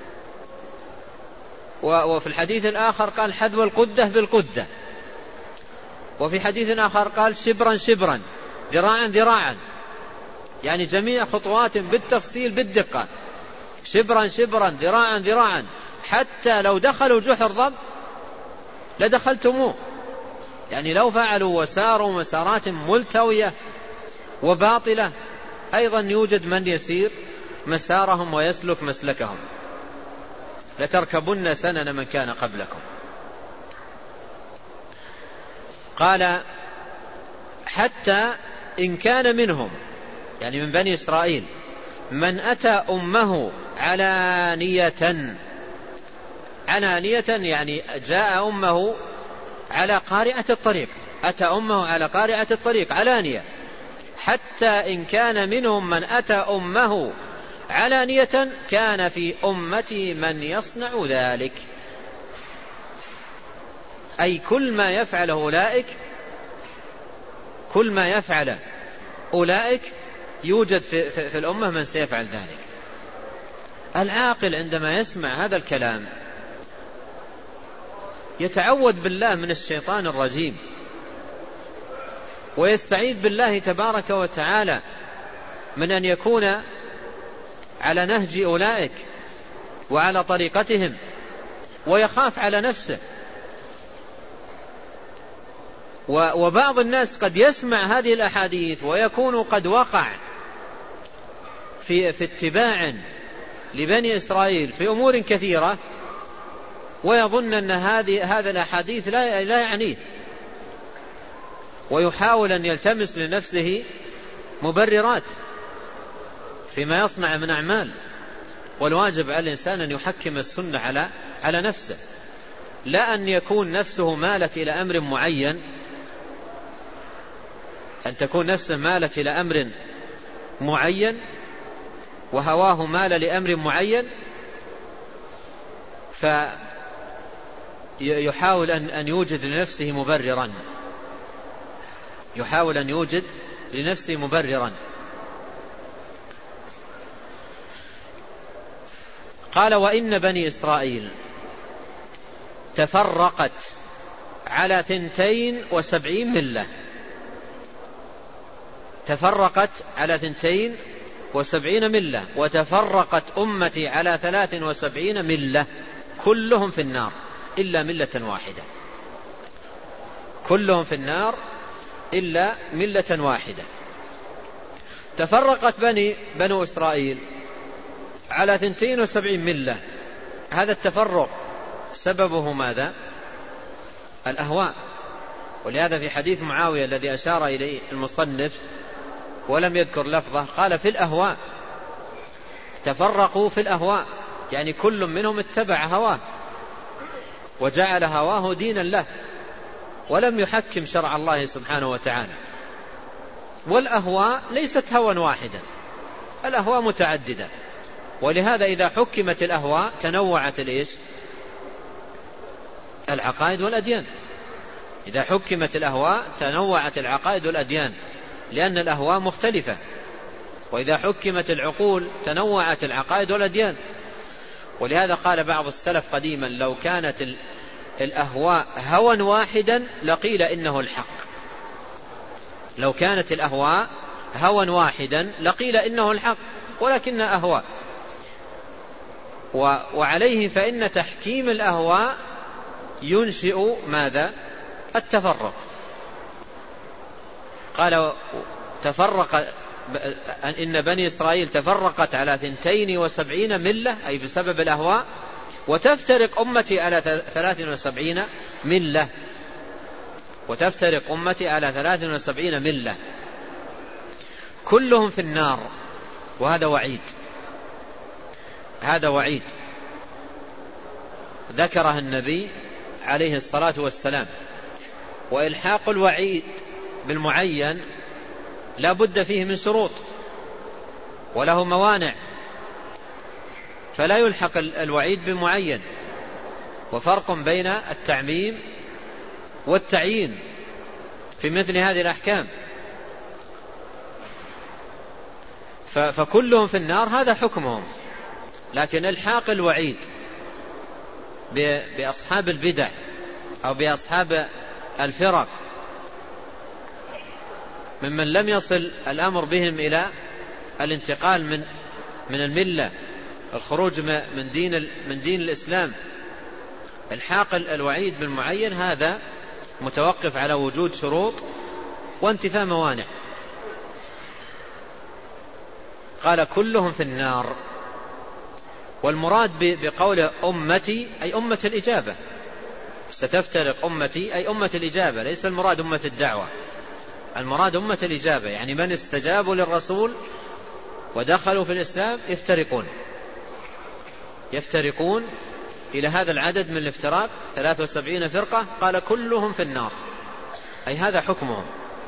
وفي الحديث الآخر قال حذو القدة بالقدة، وفي حديث آخر قال شبرا شبرا ذراعا ذراعا، يعني جميع خطوات بالتفصيل بالدقة، شبرا شبرا ذراعا ذراعا، حتى لو دخلوا جحر ضب لدخلتموه. يعني لو فعلوا وساروا مسارات ملتوية وباطلة أيضا يوجد من يسير مسارهم ويسلك مسلكهم. لتركبن سنن من كان قبلكم. قال حتى إن كان منهم، يعني من بني إسرائيل، من أتى أمه علانية، علانية يعني جاء أمه على قارعة الطريق، أتى أمه على قارعة الطريق علانية. حتى إن كان منهم من أتى أمه علانية كان في أمتي من يصنع ذلك، أي كل ما يفعله أولئك، كل ما يفعل أولئك يوجد في, في, في الأمة من سيفعل ذلك. العاقل عندما يسمع هذا الكلام يتعوذ بالله من الشيطان الرجيم ويستعيذ بالله تبارك وتعالى من أن يكون على نهج أولئك وعلى طريقتهم، ويخاف على نفسه. وبعض الناس قد يسمع هذه الأحاديث ويكون قد وقع في, في اتباع لبني إسرائيل في أمور كثيرة، ويظن أن هذه هذا الأحاديث لا, لا يعنيه، ويحاول أن يلتمس لنفسه مبررات فيما يصنع من أعمال. والواجب على الإنسان أن يحكم السنة على على نفسه، لا أن يكون نفسه مالت إلى أمر معين، أن تكون نفسه مالت إلى أمر معين وهواه مال لأمر معين، فيحاول أن يوجد لنفسه مبررا، يحاول أن يوجد لنفسه مبررا. قال وإن بني إسرائيل تفرقت على ثنتين وسبعين ملة، تفرقت على ثنتين وسبعين ملة، وتفرقت أمتي على ثلاث وسبعين ملة، كلهم في النار إلا ملة واحدة، كلهم في النار إلا ملة واحدة. تفرقت بني بنو إسرائيل على ثنتين وسبعين ملة، هذا التفرق سببه ماذا؟ الأهواء. ولهذا في حديث معاوية الذي أشار إليه المصنف ولم يذكر لفظه قال في الأهواء، تفرقوا في الأهواء، يعني كل منهم اتبع هواه وجعل هواه دينا له ولم يحكم شرع الله سبحانه وتعالى. والأهواء ليست هوى واحدا، الأهواء متعددة، ولهذا إذا حكمت الأهواء تنوعت الإيش؟ العقائد والأديان. إذا حكمت الأهواء تنوعت العقائد والأديان، لأن الأهواء مختلفة. وإذا حكمت العقول تنوعت العقائد والأديان. ولهذا قال بعض السلف قديما لو كانت الأهواء هوى واحدا لقيل إنه الحق، لو كانت الأهواء هوى واحدا لقيل إنه الحق، ولكن أهواء وعليه فإن تحكيم الأهواء ينشئ ماذا؟ التفرق. قال تفرق إن بني إسرائيل تفرقت على ثنتين وسبعين ملة، أي بسبب الأهواء، وتفترق أمتي على ثلاث وسبعين ملة وتفترق أمتي على ثلاث وسبعين ملة كلهم في النار. وهذا وعيد، هذا وعيد ذكره النبي عليه الصلاة والسلام. وإلحاق الوعيد بالمعين لا بد فيه من شروط وله موانع، فلا يلحق الوعيد بمعين. وفرق بين التعميم والتعيين في مثل هذه الأحكام. فكلهم في النار هذا حكمهم، لكن الحاق الوعيد بأصحاب البدع أو بأصحاب الفرق ممن لم يصل الأمر بهم إلى الانتقال من من الملة، الخروج من دين من دين الإسلام، الحاق الوعيد بالمعين هذا متوقف على وجود شروط وانتفاء موانع. قال كلهم في النار، والمراد بقوله أمتي أي أمة الإجابة، ستفترق أمتي أي أمة الإجابة، ليس المراد أمة الدعوة، المراد أمة الإجابة، يعني من استجابوا للرسول ودخلوا في الإسلام يفترقون يفترقون إلى هذا العدد من الافتراق ثلاث وسبعين فرقة. قال كلهم في النار، أي هذا حكمهم،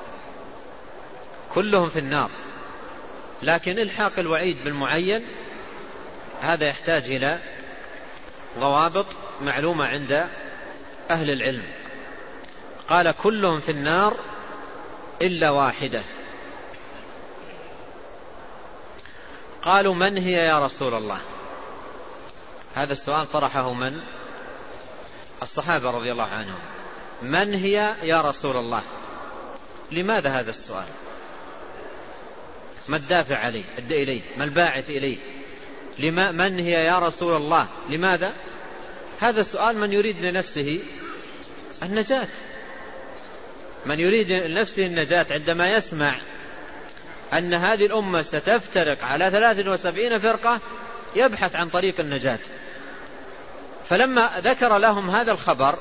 كلهم في النار. لكن الحاق الوعيد بالمعين هذا يحتاج إلى ضوابط معلومة عند أهل العلم. قال كلهم في النار إلا واحدة. قالوا من هي يا رسول الله؟ هذا السؤال طرحه من؟ الصحابة رضي الله عنهم. من هي يا رسول الله؟ لماذا هذا السؤال؟ ما الدافع عليه أدى إليه؟ ما الباعث إليه؟ لما من هي يا رسول الله؟ لماذا؟ هذا سؤال من يريد لنفسه النجاة، من يريد لنفسه النجاة عندما يسمع أن هذه الأمة ستفترق على ثلاث وسبعين فرقة يبحث عن طريق النجاة. فلما ذكر لهم هذا الخبر،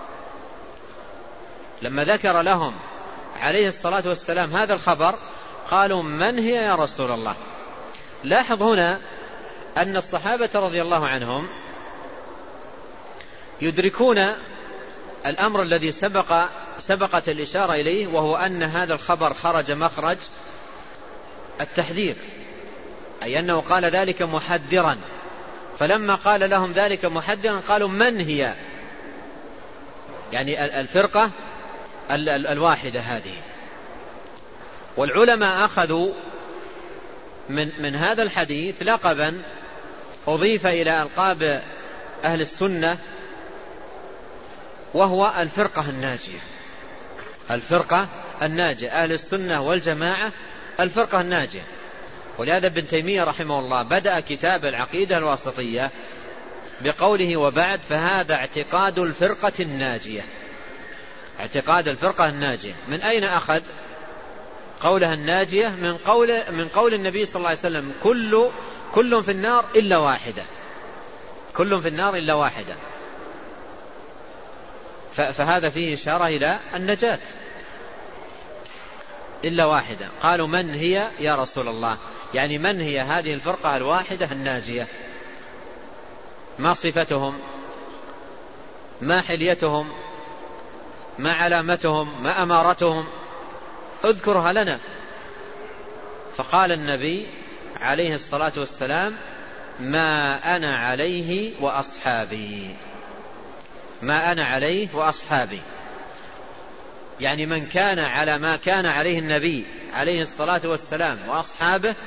لما ذكر لهم عليه الصلاة والسلام هذا الخبر، قالوا من هي يا رسول الله؟ لاحظ هنا أن الصحابة رضي الله عنهم يدركون الأمر الذي سبق سبقت الإشارة إليه، وهو أن هذا الخبر خرج مخرج التحذير، أي أنه قال ذلك محذرا. فلما قال لهم ذلك محذرا قالوا من هي، يعني الفرقة الواحدة هذه. والعلماء أخذوا من, من هذا الحديث لقبا أضيف إلى ألقاب أهل السنة، وهو الفرقة الناجية. الفرقة الناجية، أهل السنة والجماعة الفرقة الناجية. ولهذا ابن تيمية رحمه الله بدأ كتاب العقيدة الواسطية بقوله وبعد فهذا اعتقاد الفرقة الناجية. اعتقاد الفرقة الناجية من أين أخذ قولها الناجية؟ من قول, من قول النبي صلى الله عليه وسلم كل كل في النار إلا واحدة، كل في النار إلا واحدة. فهذا فيه إشارة إلى النجاة، إلا واحدة. قالوا من هي يا رسول الله؟ يعني من هي هذه الفرقة الواحدة الناجية؟ ما صفتهم؟ ما حليتهم؟ ما علامتهم؟ ما أمارتهم؟ اذكرها لنا. فقال النبي عليه الصلاة والسلام ما أنا عليه وأصحابي، ما أنا عليه وأصحابي، يعني من كان على ما كان عليه النبي عليه الصلاة والسلام وأصحابه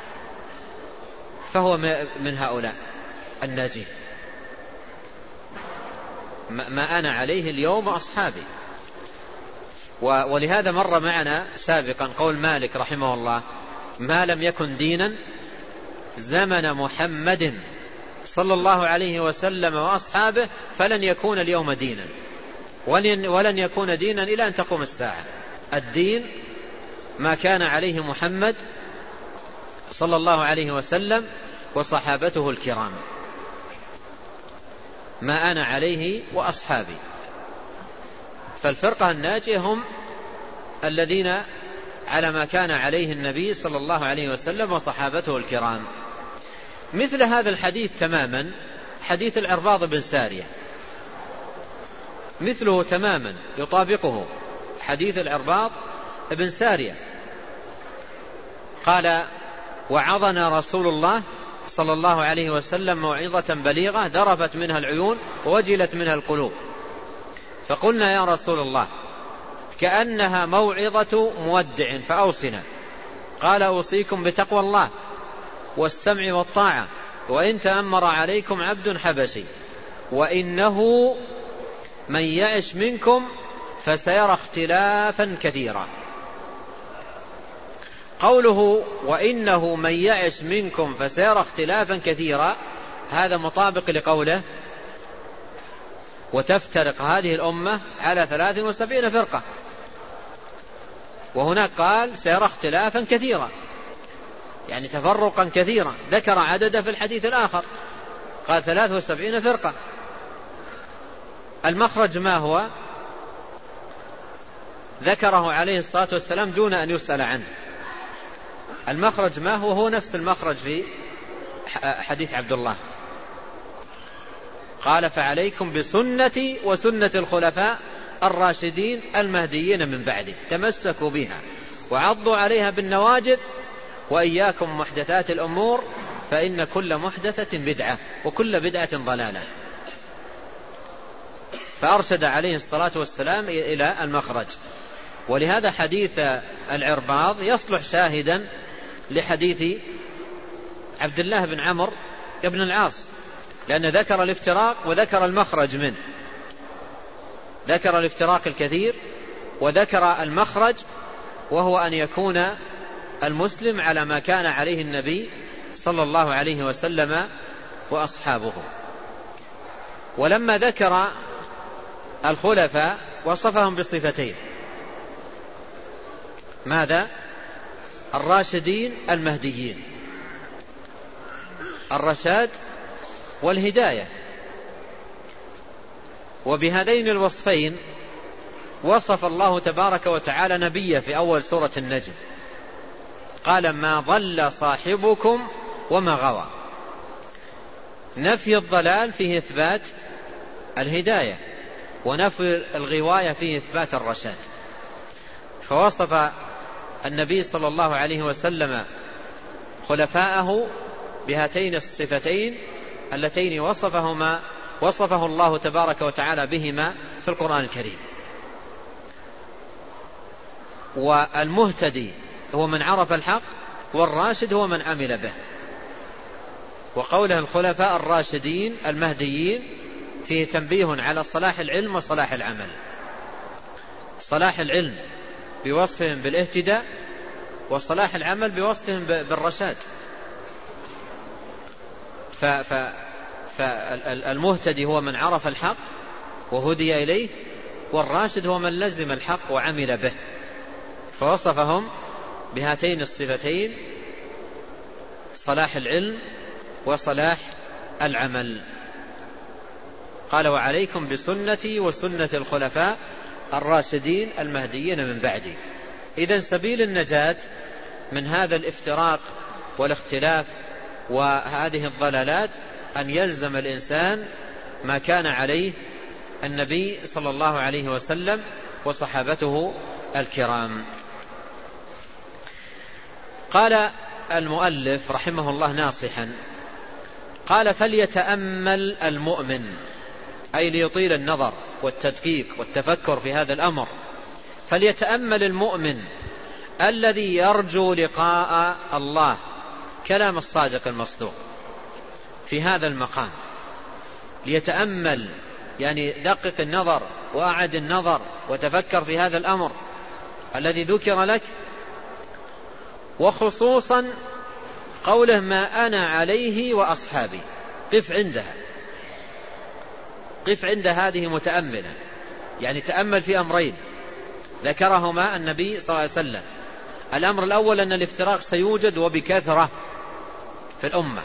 فهو من هؤلاء الناجين. ما أنا عليه اليوم وأصحابي. ولهذا مر معنا سابقا قول مالك رحمه الله ما لم يكن دينا زمن محمد صلى الله عليه وسلم وأصحابه فلن يكون اليوم دينا، ولن يكون دينا إلى أن تقوم الساعة. الدين ما كان عليه محمد صلى الله عليه وسلم وصحابته الكرام، ما أنا عليه وأصحابي. فالفرقة الناجية هم الذين على ما كان عليه النبي صلى الله عليه وسلم وصحابته الكرام. مثل هذا الحديث تماما حديث العرباض بن سارية، مثله تماما يطابقه حديث العرباض بن سارية. قال: وعظنا رسول الله صلى الله عليه وسلم موعظة بليغة ذرفت منها العيون ووجلت منها القلوب، فقلنا يا رسول الله كأنها موعظة مودع فأوصنا. قال: أوصيكم بتقوى الله والسمع والطاعة وإن تأمر عليكم عبد حبشي وإنه من يعش منكم فسيرى اختلافا كثيرا. قوله وإنه من يعش منكم فسيرى اختلافا كثيرا هذا مطابق لقوله وتفترق هذه الأمة على ثلاث وسبعين فرقة، وهناك قال سيرى اختلافا كثيرا يعني تفرقا كثيرا، ذكر عدده في الحديث الآخر قال ثلاث وسبعين فرقة. المخرج ما هو؟ ذكره عليه الصلاة والسلام دون أن يسأل عنه. المخرج ما هو؟ هو نفس المخرج في حديث عبد الله. قال: فعليكم بسنتي وسنة الخلفاء الراشدين المهديين من بعدي تمسكوا بها وعضوا عليها بالنواجذ وإياكم محدثات الأمور فإن كل محدثة بدعة وكل بدعة ضلالة. فأرشد عليه الصلاة والسلام إلى المخرج. ولهذا حديث العرباض يصلح شاهدا لحديث عبد الله بن عمرو بن العاص، لأن ذكر الافتراق وذكر المخرج منه، ذكر الافتراق الكثير وذكر المخرج، وهو أن يكون المسلم على ما كان عليه النبي صلى الله عليه وسلم وأصحابه. ولما ذكر الخلفاء وصفهم بصفتين: ماذا؟ الراشدين المهديين، الرشاد والهداية. وبهذين الوصفين وصف الله تبارك وتعالى نبيه في أول سورة النجم، قال: ما ضل صاحبكم وما غوى. نفي الضلال فيه إثبات الهداية، ونفي الغواية فيه إثبات الرشاد. فوصف النبي صلى الله عليه وسلم خلفاءه بهاتين الصفتين اللتين وصفهما وصفه الله تبارك وتعالى بهما في القرآن الكريم. والمهتدي هو من عرف الحق، والراشد هو من عمل به. وقوله الخلفاء الراشدين المهديين فيه تنبيه على صلاح العلم وصلاح العمل. صلاح العلم بوصفهم بالاهتداء، وصلاح العمل بوصفهم بالرشاد. فالمهتدي هو من عرف الحق وهدي إليه، والراشد هو من لزم الحق وعمل به. فوصفهم بهاتين الصفتين: صلاح العلم وصلاح العمل. قال: وعليكم بسنتي وسنة الخلفاء الراشدين المهديين من بعدي. إذن سبيل النجاة من هذا الافتراق والاختلاف وهذه الضلالات أن يلزم الإنسان ما كان عليه النبي صلى الله عليه وسلم وصحابته الكرام. قال المؤلف رحمه الله ناصحا، قال: فليتأمل المؤمن، أي ليطيل النظر والتدقيق والتفكر في هذا الأمر. فليتأمل المؤمن الذي يرجو لقاء الله كلام الصادق المصدوق في هذا المقام. ليتأمل يعني دقق النظر وأعد النظر وتفكر في هذا الأمر الذي ذكر لك، وخصوصا قوله ما أنا عليه وأصحابي. قف عندها، قف عند هذه متأملا، يعني تأمل في أمرين ذكرهما النبي صلى الله عليه وسلم. الأمر الأول أن الافتراق سيوجد وبكثرة في الأمة،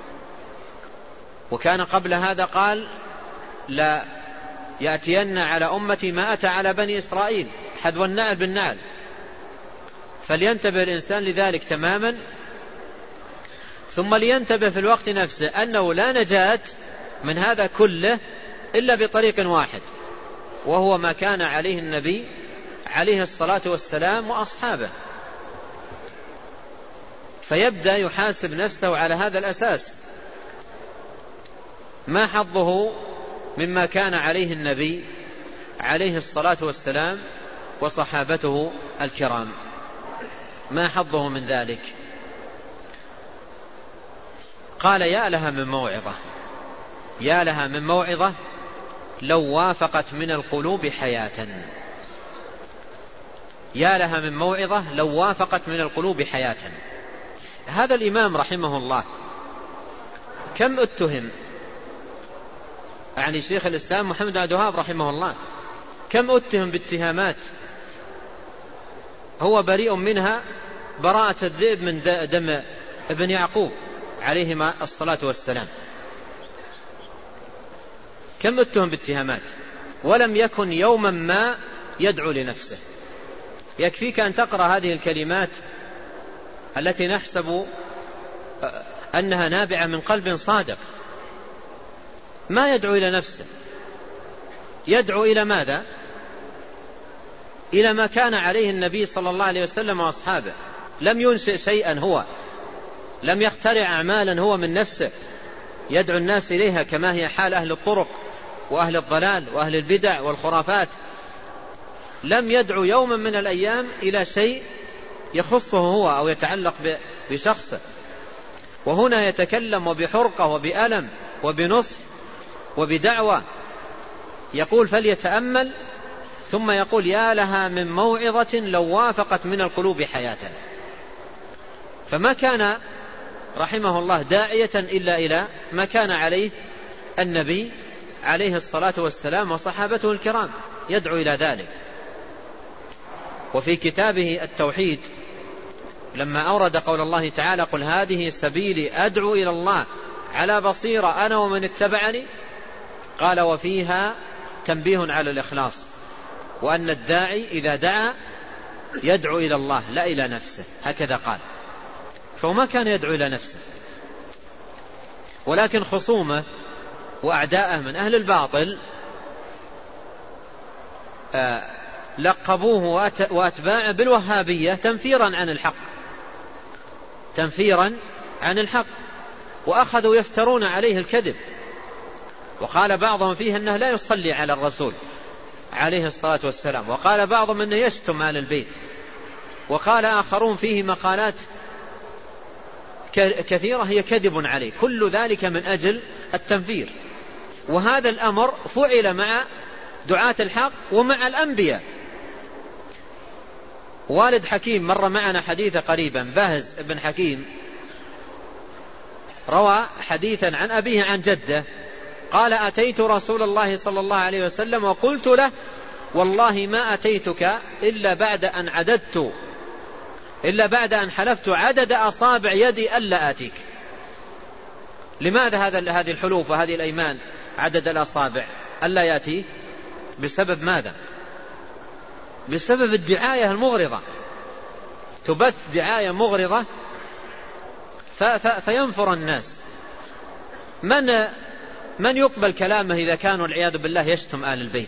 وكان قبل هذا قال لا يأتين على أمتي ما أتى على بني إسرائيل، حذو النعل بالنعل. فلينتبه الإنسان لذلك تماما، ثم لينتبه في الوقت نفسه أنه لا نجاة من هذا كله إلا بطريق واحد، وهو ما كان عليه النبي عليه الصلاة والسلام وأصحابه. فيبدأ يحاسب نفسه على هذا الأساس، ما حظه مما كان عليه النبي عليه الصلاة والسلام وصحابته الكرام، ما حظه من ذلك؟ قال يا لها من موعظة، يا لها من موعظة لو وافقت من القلوب حياة، يا لها من موعظة لو وافقت من القلوب حياة. هذا الإمام رحمه الله كم اتهم، يعني شيخ الإسلام محمد بن عبد الوهاب رحمه الله كم اتهم باتهامات هو بريء منها براءة الذئب من دم ابن يعقوب عليهما الصلاة والسلام. كم اتهم باتهامات ولم يكن يوما ما يدعو لنفسه. يكفيك أن تقرأ هذه الكلمات التي نحسب أنها نابعة من قلب صادق، ما يدعو إلى نفسه، يدعو إلى ماذا؟ إلى ما كان عليه النبي صلى الله عليه وسلم وأصحابه. لم ينشئ شيئا هو، لم يخترع أعمالا هو من نفسه يدعو الناس إليها كما هي حال أهل الطرق وأهل الضلال وأهل البدع والخرافات. لم يدعو يوما من الأيام إلى شيء يخصه هو أو يتعلق بشخصه. وهنا يتكلم وبحرقة وبألم وبنصح وبدعوة، يقول فليتأمل، ثم يقول يا لها من موعظة لو وافقت من القلوب حياة. فما كان رحمه الله داعية إلا إلى ما كان عليه النبي عليه الصلاة والسلام وصحابته الكرام، يدعو إلى ذلك. وفي كتابه التوحيد لما أورد قول الله تعالى قل هذه سبيلي أدعو إلى الله على بصيرة أنا ومن اتبعني، قال وفيها تنبيه على الإخلاص، وأن الداعي إذا دعا يدعو إلى الله لا إلى نفسه، هكذا قال. فهو ما كان يدعو إلى نفسه، ولكن خصومه وأعداءه من أهل الباطل آه لقبوه وأتباعه بالوهابية تنفيرا عن الحق، تنفيرا عن الحق، وأخذوا يفترون عليه الكذب. وقال بعضهم فيه أنه لا يصلي على الرسول عليه الصلاة والسلام، وقال بعضهم أنه يشتم آل البيت، وقال آخرون فيه مقالات كثيرة هي كذب عليه. كل ذلك من أجل التنفير. وهذا الأمر فعل مع دعاة الحق ومع الأنبياء. والد حكيم مر معنا حديث قريبا، بهز بن حكيم روى حديثا عن أبيه عن جده قال أتيت رسول الله صلى الله عليه وسلم وقلت له والله ما أتيتك إلا بعد أن عددت إلا بعد أن حلفت عدد أصابع يدي ألا آتيك. لماذا هذا هذه الحلوف وهذه الأيمان عدد الأصابع ألا يأتي؟ بسبب ماذا؟ بسبب الدعاية المغرضة، تبث دعاية مغرضة فينفر الناس. من من يقبل كلامه إذا كانوا العياذ بالله يشتم آل البيت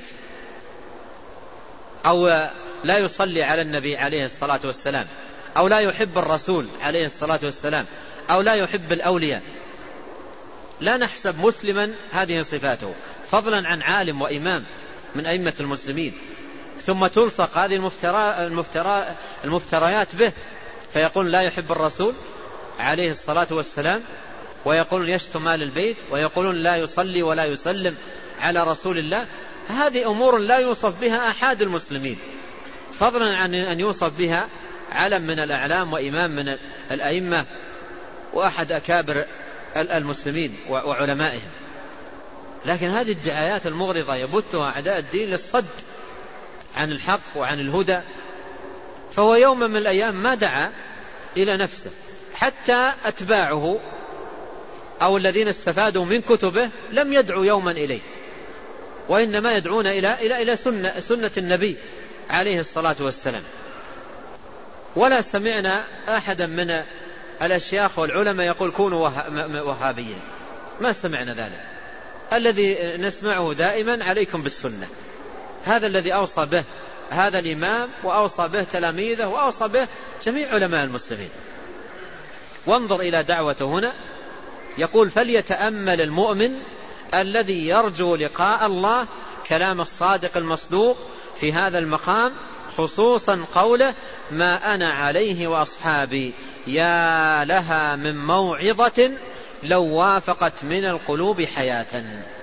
أو لا يصلي على النبي عليه الصلاة والسلام أو لا يحب الرسول عليه الصلاة والسلام أو لا يحب الأولياء؟ لا نحسب مسلما هذه صفاته، فضلا عن عالم وإمام من أئمة المسلمين، ثم تلصق هذه المفترى المفترى المفتريات به، فيقول لا يحب الرسول عليه الصلاة والسلام، ويقولون يشتم آل البيت، ويقولون لا يصلي ولا يسلم على رسول الله. هذه أمور لا يوصف بها أحد المسلمين، فضلا عن أن يوصف بها علم من الأعلام وإمام من الأئمة وأحد أكابر المسلمين وعلمائهم. لكن هذه الدعايات المغرضة يبثها أعداء الدين للصد عن الحق وعن الهدى. فهو يوم من الأيام ما دعا إلى نفسه، حتى أتباعه أو الذين استفادوا من كتبه لم يدعوا يوما إليه، وإنما يدعون إلى إلى إلى سنة, سنة النبي عليه الصلاة والسلام. ولا سمعنا أحدا من الأشياخ والعلماء يقول كونوا وهابيين، ما سمعنا ذلك. الذي نسمعه دائما عليكم بالسنة، هذا الذي أوصى به هذا الإمام، وأوصى به تلاميذه، وأوصى به جميع علماء المسلمين. وانظر إلى دعوته هنا، يقول فليتأمل المؤمن الذي يرجو لقاء الله كلام الصادق المصدوق في هذا المقام، خصوصا قوله ما أنا عليه وأصحابي، يا لها من موعظة لو وافقت من القلوب حياة.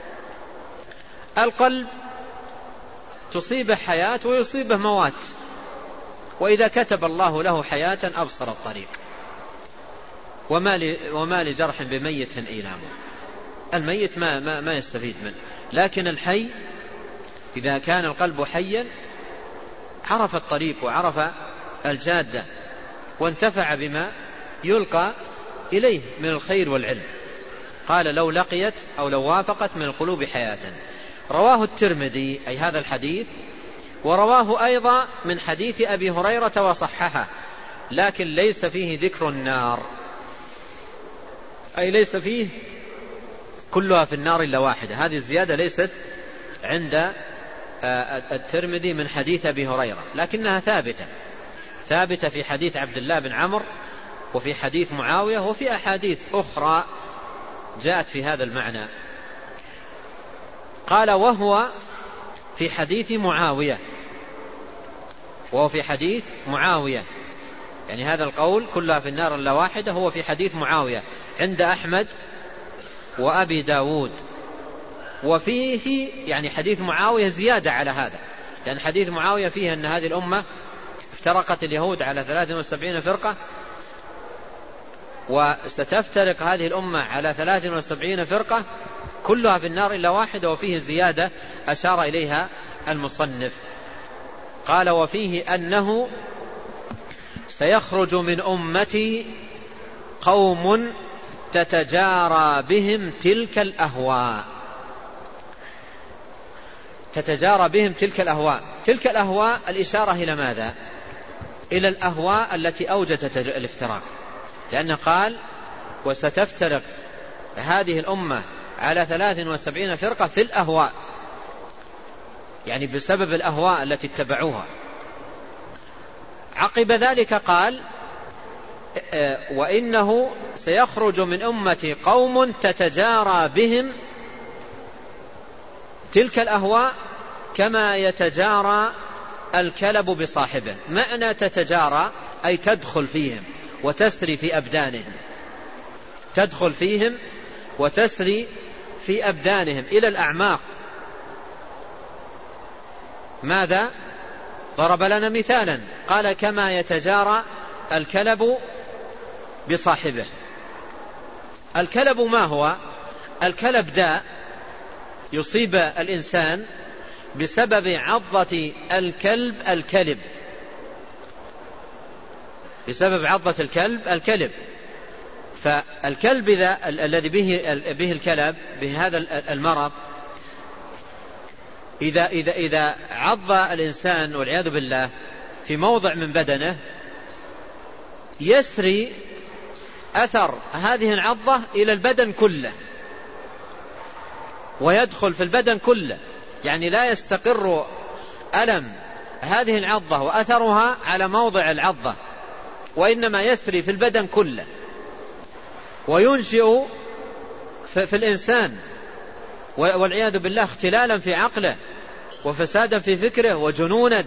القلب تصيبه حياة ويصيبه موات، وإذا كتب الله له حياة أبصر الطريق. وما لجرح بميت إيلامه، الميت ما, ما, ما يستفيد منه، لكن الحي إذا كان القلب حيا عرف الطريق وعرف الجادة وانتفع بما يلقى إليه من الخير والعلم. قال لو لقيت أو لو وافقت من القلوب حياة. رواه الترمذي أي هذا الحديث، ورواه أيضا من حديث أبي هريرة وصححه، لكن ليس فيه ذكر النار، أي ليس فيه كلها في النار إلا واحدة. هذه الزيادة ليست عند الترمذي من حديث أبي هريرة، لكنها ثابتة ثابتة في حديث عبد الله بن عمرو، وفي حديث معاوية، وفي أحاديث أخرى جاءت في هذا المعنى. قال وهو في حديث معاوية، وهو في حديث معاوية يعني هذا القول كلها في النار إلا واحدة هو في حديث معاوية عند أحمد وأبي داود. وفيه يعني حديث معاوية زيادة على هذا، لأن حديث معاوية فيه أن هذه الأمة افترقت اليهود على ثلاث وسبعين فرقة، وستفترق هذه الأمة على ثلاث وسبعين فرقة كلها في النار إلا واحدة. وفيه زيادة أشار إليها المصنف. قال وفيه أنه سيخرج من أمتي قوم تتجارى بهم تلك الأهواء. تتجارى بهم تلك الأهواء تلك الأهواء الإشارة إلى ماذا؟ إلى الأهواء التي أوجدت الافتراق، لأنه قال وستفترق هذه الأمة على ثلاث وسبعين فرقة في الأهواء، يعني بسبب الأهواء التي اتبعوها. عقب ذلك قال وإنه سيخرج من أمتي قوم تتجارى بهم تلك الأهواء كما يتجارى الكلب بصاحبه. معنى تتجارى أي تدخل فيهم وتسري في أبدانهم، تدخل فيهم وتسري في أبدانهم إلى الأعماق. ماذا؟ ضرب لنا مثالا قال كما يتجارى الكلب بصاحبه. الكلب ما هو؟ الكلب داء يصيب الإنسان بسبب عضة الكلب الكلب بسبب عضة الكلب الكلب فالكلب ذا الذي به به الكلب بهذا المرض إذا إذا إذا عض الإنسان والعياذ بالله في موضع من بدنه يسري أثر هذه العضة إلى البدن كله ويدخل في البدن كله، يعني لا يستقر ألم هذه العضة وأثرها على موضع العضة، وإنما يسري في البدن كله وينشئ في الإنسان والعياذ بالله اختلالا في عقله وفسادا في فكره وجنونا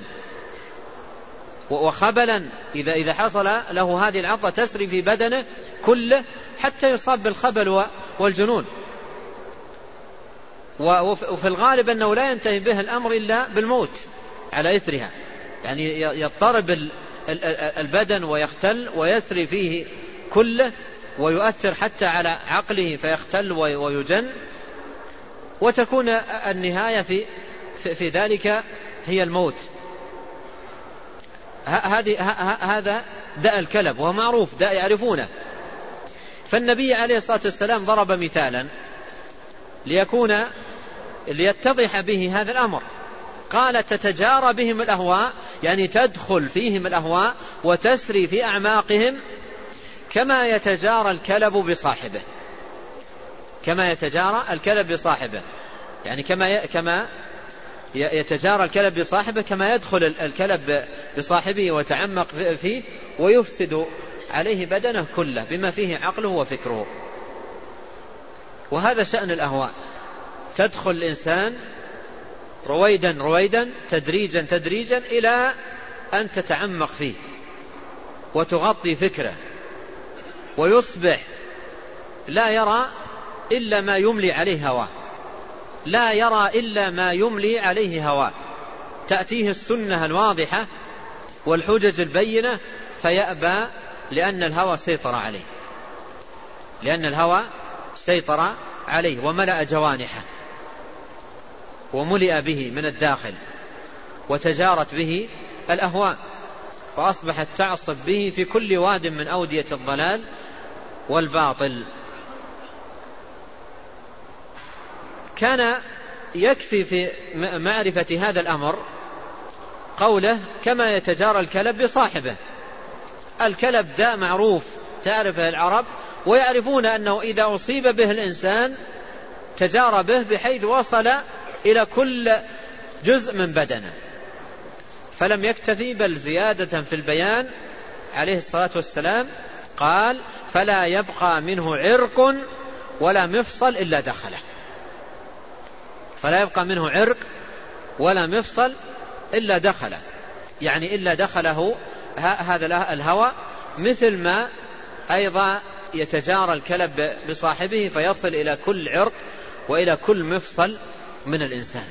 وخبلا إذا إذا حصل له هذه العضة تسري في بدنه كله حتى يصاب بالخبل والجنون. وفي الغالب أنه لا ينتهي به الأمر إلا بالموت على إثرها، يعني يضطرب البدن ويختل ويسري فيه كله ويؤثر حتى على عقله فيختل ويجن، وتكون النهاية في, في, في ذلك هي الموت. هذا داء الكلب وهو معروف، داء يعرفونه. فالنبي عليه الصلاة والسلام ضرب مثالا ليكون ليتضح به هذا الأمر. قال تتجارى بهم الأهواء، يعني تدخل فيهم الأهواء وتسري في أعماقهم كما يتجارى الكلب بصاحبه. كما يتجارى الكلب بصاحبه، يعني كما كما يتجارى الكلب بصاحبه، كما يدخل الكلب بصاحبه ويتعمق فيه ويفسد عليه بدنه كله بما فيه عقله وفكره. وهذا شأن الأهواء، تدخل الإنسان رويدا رويدا تدريجا تدريجا إلى أن تتعمق فيه وتغطي فكره، ويصبح لا يرى إلا ما يملي عليه هواه، لا يرى إلا ما يملي عليه هواه. تأتيه السنة الواضحة والحجج البينة فيأبى، لأن الهوى سيطر عليه، لأن الهوى سيطر عليه وملأ جوانحه وملئ به من الداخل، وتجارت به الأهواء، وأصبحت تعصف به في كل واد من أودية الضلال والباطل. كان يكفي في معرفة هذا الأمر قوله كما يتجارى الكلب بصاحبه. الكلب داء معروف تعرفه العرب، ويعرفون أنه إذا أصيب به الإنسان تجارى به بحيث وصل إلى كل جزء من بدنه. فلم يكتفي بل زيادة في البيان عليه الصلاة والسلام قال فلا يبقى منه عرق ولا مفصل إلا دخله. فلا يبقى منه عرق ولا مفصل إلا دخله، يعني إلا دخله هذا الهوى، مثل ما أيضا يتجارى الكلب بصاحبه فيصل إلى كل عرق وإلى كل مفصل من الإنسان.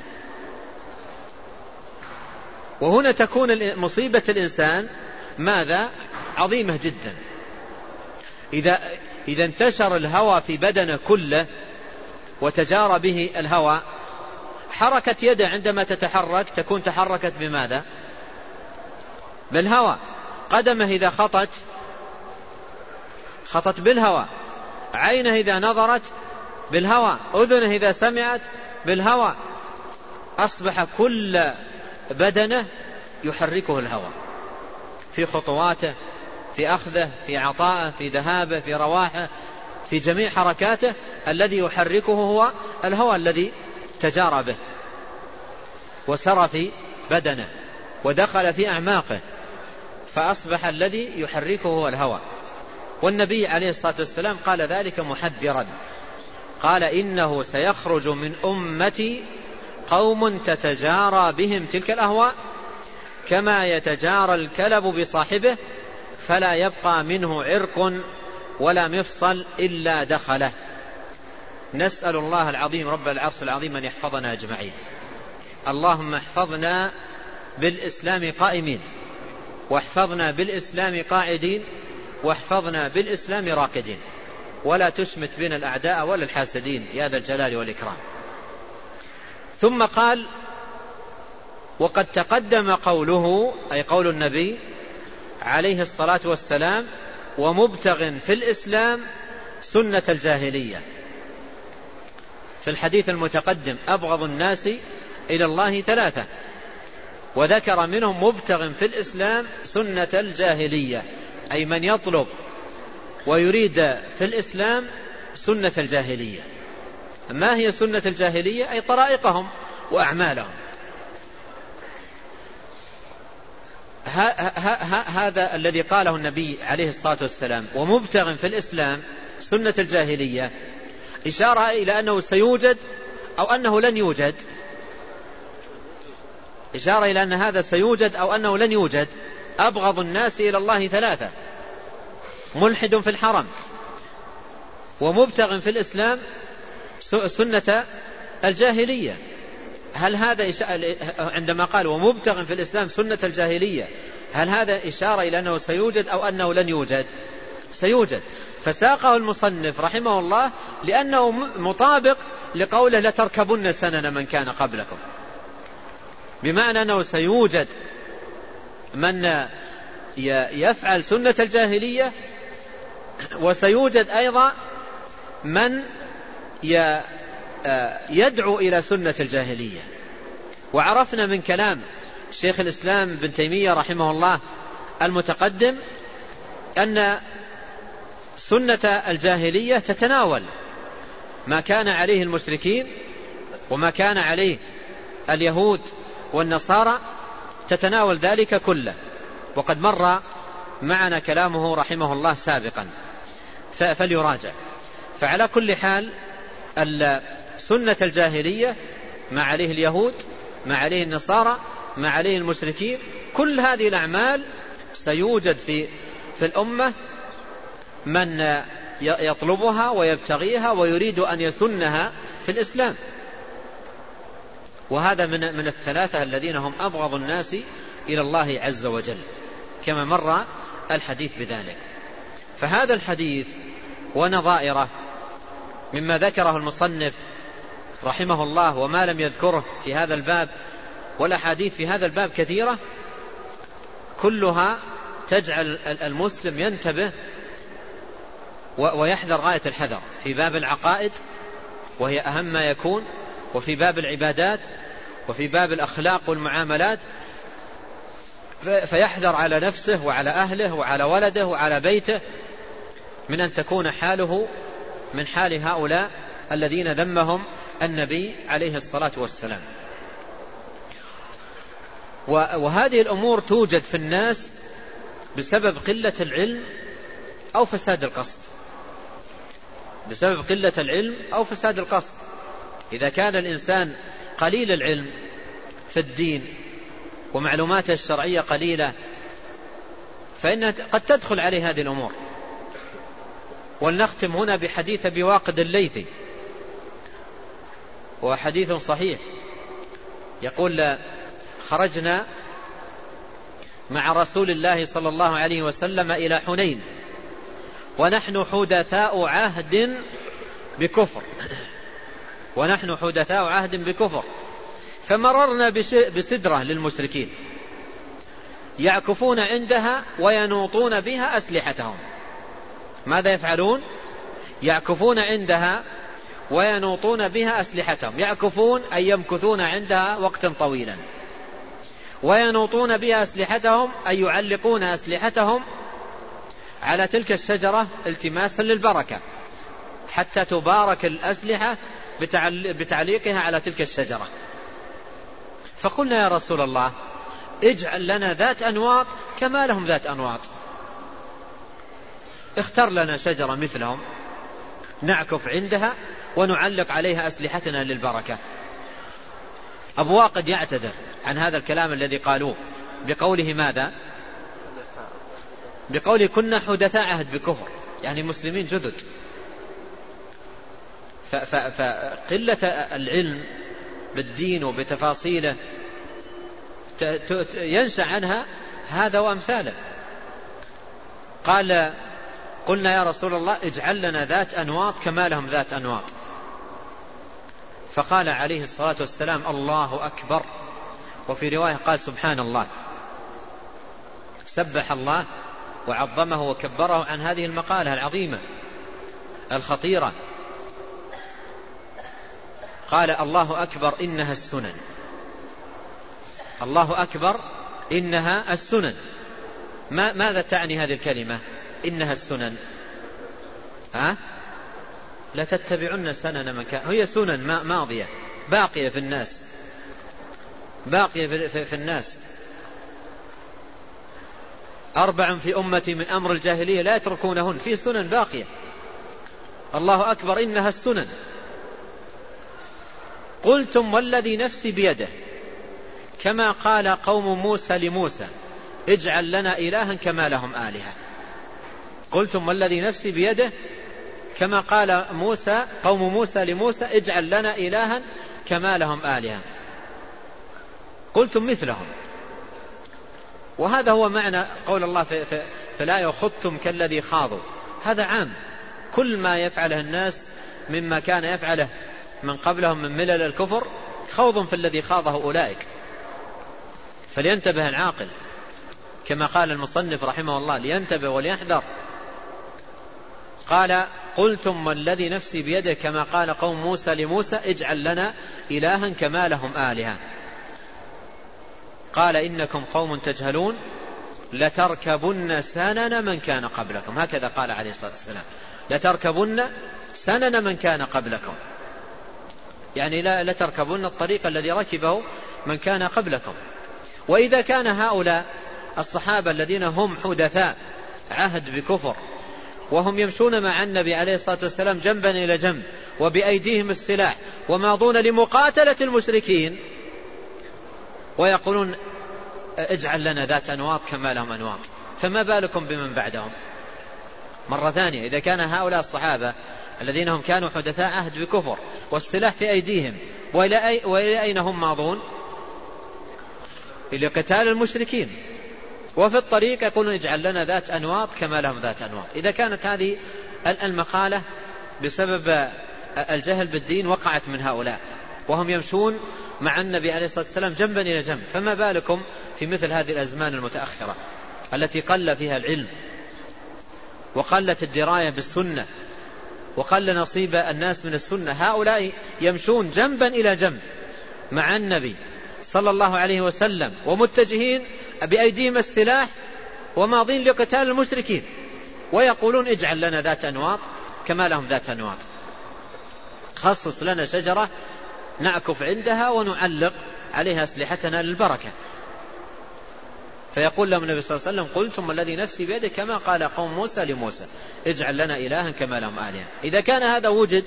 وهنا تكون مصيبة الإنسان ماذا؟ عظيمة جدا. إذا, إذا انتشر الهوى في بدنه كله وتجارى به الهوى، حركة يده عندما تتحرك تكون تحركت بماذا؟ بالهوى. قدمه إذا خطت خطت بالهوى، عينه إذا نظرت بالهوى، أذنه إذا سمعت بالهوى. أصبح كل بدنه يحركه الهوى في خطواته، في أخذه، في عطائه، في ذهابه، في رواحه، في جميع حركاته. الذي يحركه هو الهوى الذي تجارى به وسرى في بدنه ودخل في أعماقه، فأصبح الذي يحركه هو الهوى. والنبي عليه الصلاة والسلام قال ذلك محذرا، قال إنه سيخرج من أمتي قوم تتجارى بهم تلك الأهواء كما يتجارى الكلب بصاحبه فلا يبقى منه عرق ولا مفصل إلا دخله. نسأل الله العظيم رب العرش العظيم أن يحفظنا أجمعين. اللهم احفظنا بالإسلام قائمين، واحفظنا بالإسلام قاعدين، واحفظنا بالإسلام راكدين، ولا تشمت بنا الأعداء ولا الحاسدين يا ذا الجلال والإكرام. ثم قال وقد تقدم قوله، أي قول النبي عليه الصلاة والسلام ومبتغ في الإسلام سنة الجاهلية. في الحديث المتقدم أبغض الناس إلى الله ثلاثة، وذكر منهم مبتغ في الإسلام سنة الجاهلية، أي من يطلب ويريد في الإسلام سنة الجاهلية. ما هي سنة الجاهلية؟ أي طرائقهم وأعمالهم. هذا الذي قاله النبي عليه الصلاة والسلام ومبتغ في الإسلام سنة الجاهلية، إشارة إلى أنه سيوجد أو أنه لن يوجد، إشارة إلى أن هذا سيوجد أو أنه لن يوجد. أبغض الناس إلى الله ثلاثة: ملحد في الحرم، ومبتغ في الإسلام سنة الجاهلية. هل هذا عندما قال ومبتغ في الإسلام سنة الجاهلية، هل هذا إشارة إلى أنه سيوجد أو أنه لن يوجد؟ سيوجد. فساقه المصنف رحمه الله لأنه مطابق لقوله لتركبن سنن من كان قبلكم، بمعنى أنه سيوجد من يفعل سنة الجاهلية، وسيوجد أيضا من يدعو إلى سنة الجاهلية. وعرفنا من كلام شيخ الإسلام بن تيمية رحمه الله المتقدم أن سنة الجاهلية تتناول ما كان عليه المشركين وما كان عليه اليهود والنصارى، تتناول ذلك كله، وقد مر معنا كلامه رحمه الله سابقا فليراجع. فعلى كل حال سنة الجاهلية ما عليه اليهود ما عليه النصارى ما عليه المشركين، كل هذه الأعمال سيوجد في في الأمة من يطلبها ويبتغيها ويريد أن يسنها في الإسلام. وهذا من من الثلاثة الذين هم أبغض الناس إلى الله عز وجل، كما مر الحديث بذلك. فهذا الحديث ونظائره مما ذكره المصنف رحمه الله وما لم يذكره في هذا الباب، والأحاديث في هذا الباب كثيرة، كلها تجعل المسلم ينتبه ويحذر غاية الحذر في باب العقائد وهي أهم ما يكون، وفي باب العبادات، وفي باب الأخلاق والمعاملات، فيحذر على نفسه وعلى أهله وعلى ولده وعلى بيته من أن تكون حاله من حال هؤلاء الذين ذمهم النبي عليه الصلاة والسلام. وهذه الأمور توجد في الناس بسبب قلة العلم أو فساد القصد، بسبب قلة العلم أو فساد القصد. إذا كان الإنسان قليل العلم في الدين ومعلوماته الشرعية قليلة، فإنها قد تدخل عليه هذه الأمور. ولنختم هنا بحديث أبي واقد الليثي، وحديث صحيح، يقول: خرجنا مع رسول الله صلى الله عليه وسلم إلى حنين ونحن حدثاء عهد بكفر ونحن حدثاء عهد بكفر فمررنا بسدرة للمشركين يعكفون عندها وينوطون بها أسلحتهم. ماذا يفعلون؟ يعكفون عندها وينوطون بها أسلحتهم. يعكفون أي يمكثون عندها وقتا طويلا، وينوطون بها أسلحتهم أي يعلقون أسلحتهم على تلك الشجرة التماسا للبركة، حتى تبارك الأسلحة بتعليقها على تلك الشجرة. فقلنا: يا رسول الله، اجعل لنا ذات أنواط كما لهم ذات أنواط، اختر لنا شجرة مثلهم نعكف عندها ونعلق عليها أسلحتنا للبركة. أبو واقد يعتذر عن هذا الكلام الذي قالوه بقوله ماذا؟ بقوله: كنا حدثاء عهد بكفر، يعني مسلمين جدد. فقلة العلم بالدين وبتفاصيله ينشأ عنها هذا وأمثاله. قال: قلنا: يا رسول الله، اجعل لنا ذات أنواط كما لهم ذات أنواط. فقال عليه الصلاة والسلام: الله أكبر. وفي رواية قال: سبحان الله. سبح الله وعظمه وكبره عن هذه المقالة العظيمة الخطيرة. قال: الله أكبر إنها السنن. الله أكبر إنها السنن. ما ماذا تعني هذه الكلمة إنها السنن؟ ها؟ لا تتبعن سنن من كان. هي سنن ماضية باقية في الناس، باقية في, في, في الناس. أربع في أمتي من أمر الجاهلية لا يتركونهن، في سنن باقية. الله أكبر إنها السنن. قلتم والذي نفسي بيده، كما قال قوم موسى لموسى: اجعل لنا إلها كما لهم آلهة. قلتم والذي نفسي بيده، كما قال موسى قوم موسى لموسى: اجعل لنا إلها كما لهم آلهة. قلتم مثلهم. وهذا هو معنى قول الله في, في, في الآية: وخضتم كالذي خاضوا. هذا عام كل ما يفعله الناس مما كان يفعله من قبلهم من ملل الكفر خوض في الذي خاضه أولئك. فلينتبه العاقل كما قال المصنف رحمه الله، لينتبه وليحذر. قال قلتم والذي نفسي بيده كما قال قوم موسى لموسى اجعل لنا إلها كما لهم آلهة. قال إنكم قوم تجهلون لتركبن سنن من كان قبلكم، هكذا قال عليه الصلاة والسلام، لتركبن سنن من كان قبلكم، يعني لا لتركبن الطريق الذي ركبه من كان قبلكم. وإذا كان هؤلاء الصحابة الذين هم حدثاء عهد بكفر وهم يمشون مع النبي عليه الصلاة والسلام جنبا إلى جنب وبأيديهم السلاح وماضون لمقاتلة المشركين ويقولون اجعل لنا ذات أنواط كما لهم أنواط، فما بالكم بمن بعدهم؟ مرة ثانية، إذا كان هؤلاء الصحابة الذين هم كانوا حدثاء عهد بكفر والسلاح في أيديهم وإلى, أي وإلى أين هم ماضون؟ إلى قتال المشركين، وفي الطريق يقولون اجعل لنا ذات أنواط كما لهم ذات أنواط. إذا كانت هذه المقالة بسبب الجهل بالدين وقعت من هؤلاء وهم يمشون مع النبي عليه الصلاة والسلام جنبا إلى جنب، فما بالكم في مثل هذه الأزمان المتأخرة التي قل فيها العلم وقلت الدراية بالسنة وقل نصيب الناس من السنة. هؤلاء يمشون جنبا إلى جنب مع النبي صلى الله عليه وسلم ومتجهين بأيديهم السلاح وماضين لقتال المشركين ويقولون اجعل لنا ذات أنواط كما لهم ذات أنواط، خصص لنا شجرة نعكف عندها ونعلق عليها أسلحتنا للبركة. فيقول لهم النبي صلى الله عليه وسلم قلتم الذي نفسي بيده كما قال قوم موسى لموسى اجعل لنا إلها كما لهم آلهة. إذا كان هذا وجد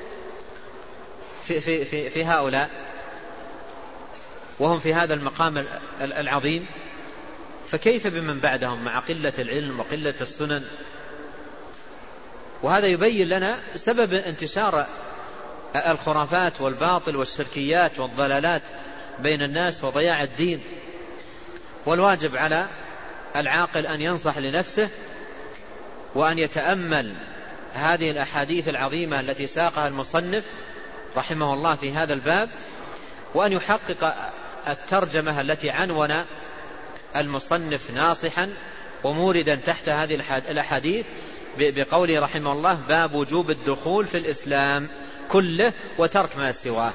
في, في, في, في هؤلاء وهم في هذا المقام العظيم، فكيف بمن بعدهم مع قلة العلم وقلة السنن؟ وهذا يبين لنا سبب انتشار الخرافات والباطل والشركيات والضلالات بين الناس وضياع الدين. والواجب على العاقل أن ينصح لنفسه وأن يتأمل هذه الأحاديث العظيمة التي ساقها المصنف رحمه الله في هذا الباب، وأن يحقق الترجمة التي عنون المصنف ناصحا وموردا تحت هذه الأحاديث بقوله رحمه الله باب وجوب الدخول في الإسلام كله وترك ما سواه.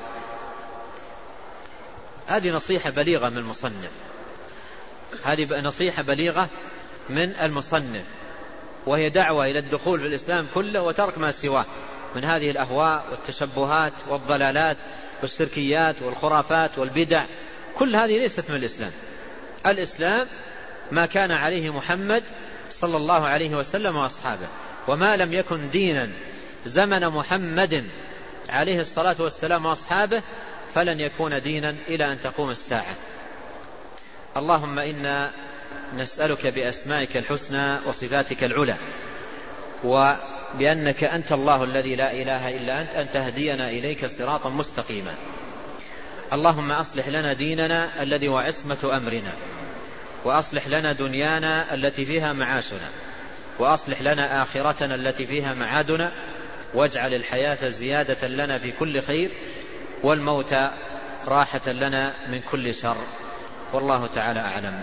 هذه نصيحة بليغة من المصنف، هذه نصيحة بليغة من المصنف، وهي دعوة إلى الدخول في الإسلام كله وترك ما سواه من هذه الأهواء والتشبهات والضلالات والشركيات والخرافات والبدع. كل هذه ليست من الإسلام. الإسلام ما كان عليه محمد صلى الله عليه وسلم وأصحابه، وما لم يكن دينا زمن محمد عليه الصلاة والسلام وأصحابه فلن يكون دينا إلى أن تقوم الساعة. اللهم إنا نسألك بأسمائك الحسنى وصفاتك العلى وبأنك أنت الله الذي لا إله إلا أنت أن تهدينا إليك صراطا مستقيما. اللهم أصلح لنا ديننا الذي هو عصمة أمرنا، وأصلح لنا دنيانا التي فيها معاشنا، وأصلح لنا آخرتنا التي فيها معادنا، واجعل الحياة زيادة لنا في كل خير والموت راحة لنا من كل شر. والله تعالى أعلم.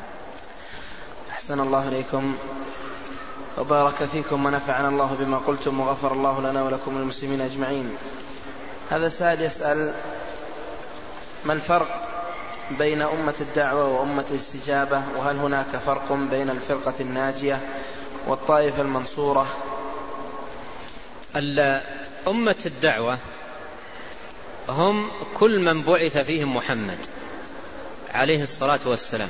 أحسن الله إليكم وبارك فيكم ونفعنا الله بما قلتم وغفر الله لنا ولكم المسلمين أجمعين. هذا سائل يسأل ما الفرق بين أمة الدعوة وأمة الاستجابة، وهل هناك فرق بين الفرقة الناجية والطائفة المنصورة؟ أمة الدعوة هم كل من بعث فيهم محمد عليه الصلاة والسلام،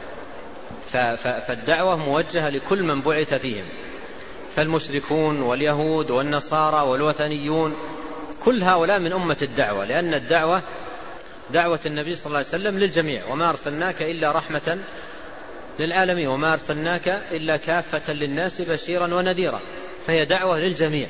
فالدعوة موجهة لكل من بعث فيهم، فالمشركون واليهود والنصارى والوثنيون كل هؤلاء من أمة الدعوة، لأن الدعوة دعوة النبي صلى الله عليه وسلم للجميع، وما أرسلناك إلا رحمة للعالمين وما أرسلناك إلا كافة للناس بشيرا ونذيرا، فهي دعوة للجميع.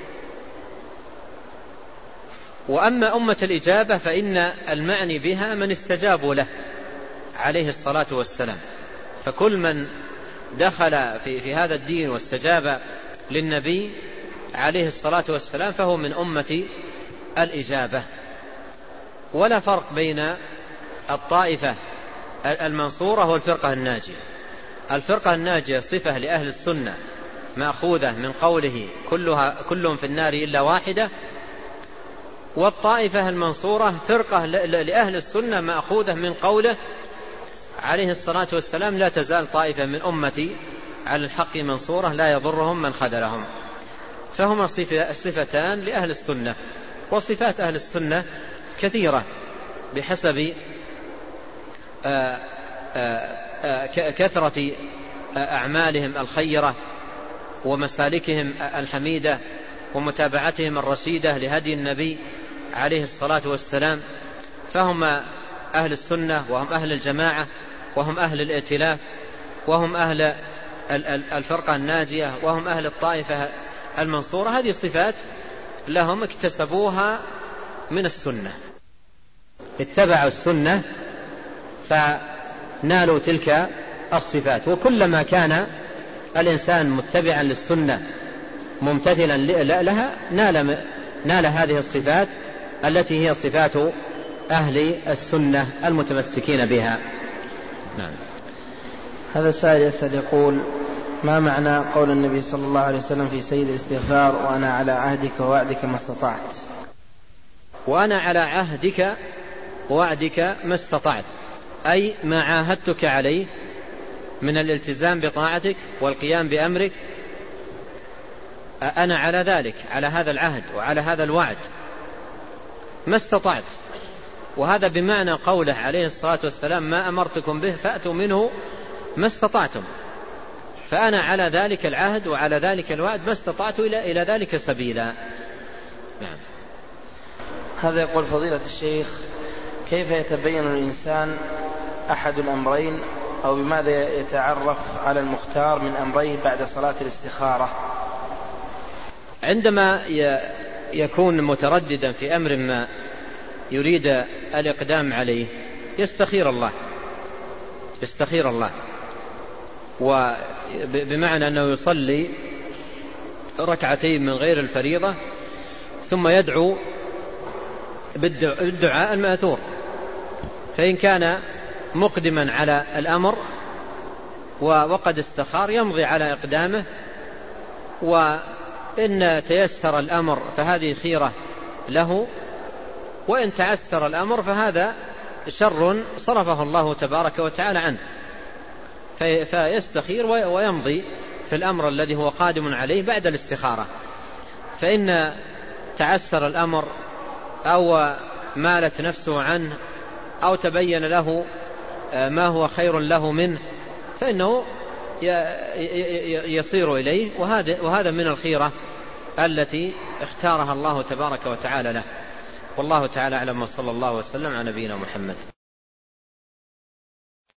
وأما أمة الإجابة فإن المعني بها من استجابوا له عليه الصلاة والسلام، فكل من دخل في, في هذا الدين واستجاب للنبي عليه الصلاة والسلام فهو من أمة الإجابة. ولا فرق بين الطائفة المنصورة والفرقة الناجية. الفرقة الناجية صفة لأهل السنة مأخوذة من قوله كلها كلهم في النار إلا واحدة، والطائفة المنصورة فرقة لأهل السنة مأخوذة من قوله عليه الصلاة والسلام لا تزال طائفة من أمتي على الحق منصورة لا يضرهم من خذلهم. فهما صفتان لأهل السنة. وصفات أهل السنة كثيرة بحسب آآ آآ كثرة أعمالهم الخيرة ومسالكهم الحميدة ومتابعتهم الرشيدة لهدي النبي عليه الصلاة والسلام. فهم أهل السنة وهم أهل الجماعة وهم أهل الائتلاف وهم أهل الفرقة الناجية وهم أهل الطائفة المنصورة. هذه صفات لهم اكتسبوها من السنة، اتبعوا السنة فنالوا تلك الصفات. وكلما كان الإنسان متبعا للسنة ممتثلا لها نال, نال هذه الصفات التي هي صفات أهل السنة المتمسكين بها. نعم. هذا السائل يسأل يقول: ما معنى قول النبي صلى الله عليه وسلم في سيد الاستغفار: وأنا على عهدك ووعدك ما استطعت؟ وأنا على عهدك ووعدك ما استطعت، أي ما عاهدتك عليه من الالتزام بطاعتك والقيام بأمرك، أنا على ذلك، على هذا العهد وعلى هذا الوعد ما استطعت. وهذا بمعنى قوله عليه الصلاة والسلام: ما أمرتكم به فأتوا منه ما استطعتم. فأنا على ذلك العهد وعلى ذلك الوعد ما استطعت إلى إلى ذلك سبيلا. نعم. هذا يقول: فضيلة الشيخ، كيف يتبين الإنسان أحد الأمرين، أو بماذا يتعرف على المختار من أمرين بعد صلاة الاستخارة؟ عندما يكون مترددا في أمر ما يريد الإقدام عليه يستخير الله يستخير الله وبمعنى أنه يصلي ركعتين من غير الفريضة ثم يدعو بالدعاء المأثور. فإن كان مقدما على الأمر وقد استخار يمضي على إقدامه، وإن تيسر الأمر فهذه خيرة له، وإن تعسر الأمر فهذا شر صرفه الله تبارك وتعالى عنه، فيستخير ويمضي في الأمر الذي هو قادم عليه بعد الاستخارة. فإن تعسر الأمر أو مالت نفسه عنه أو تبين له ما هو خير له منه فإنه يصير إليه، وهذا من الخيرة التي اختارها الله تبارك وتعالى له. والله تعالى أعلم، وصلى الله وسلم على نبينا محمد.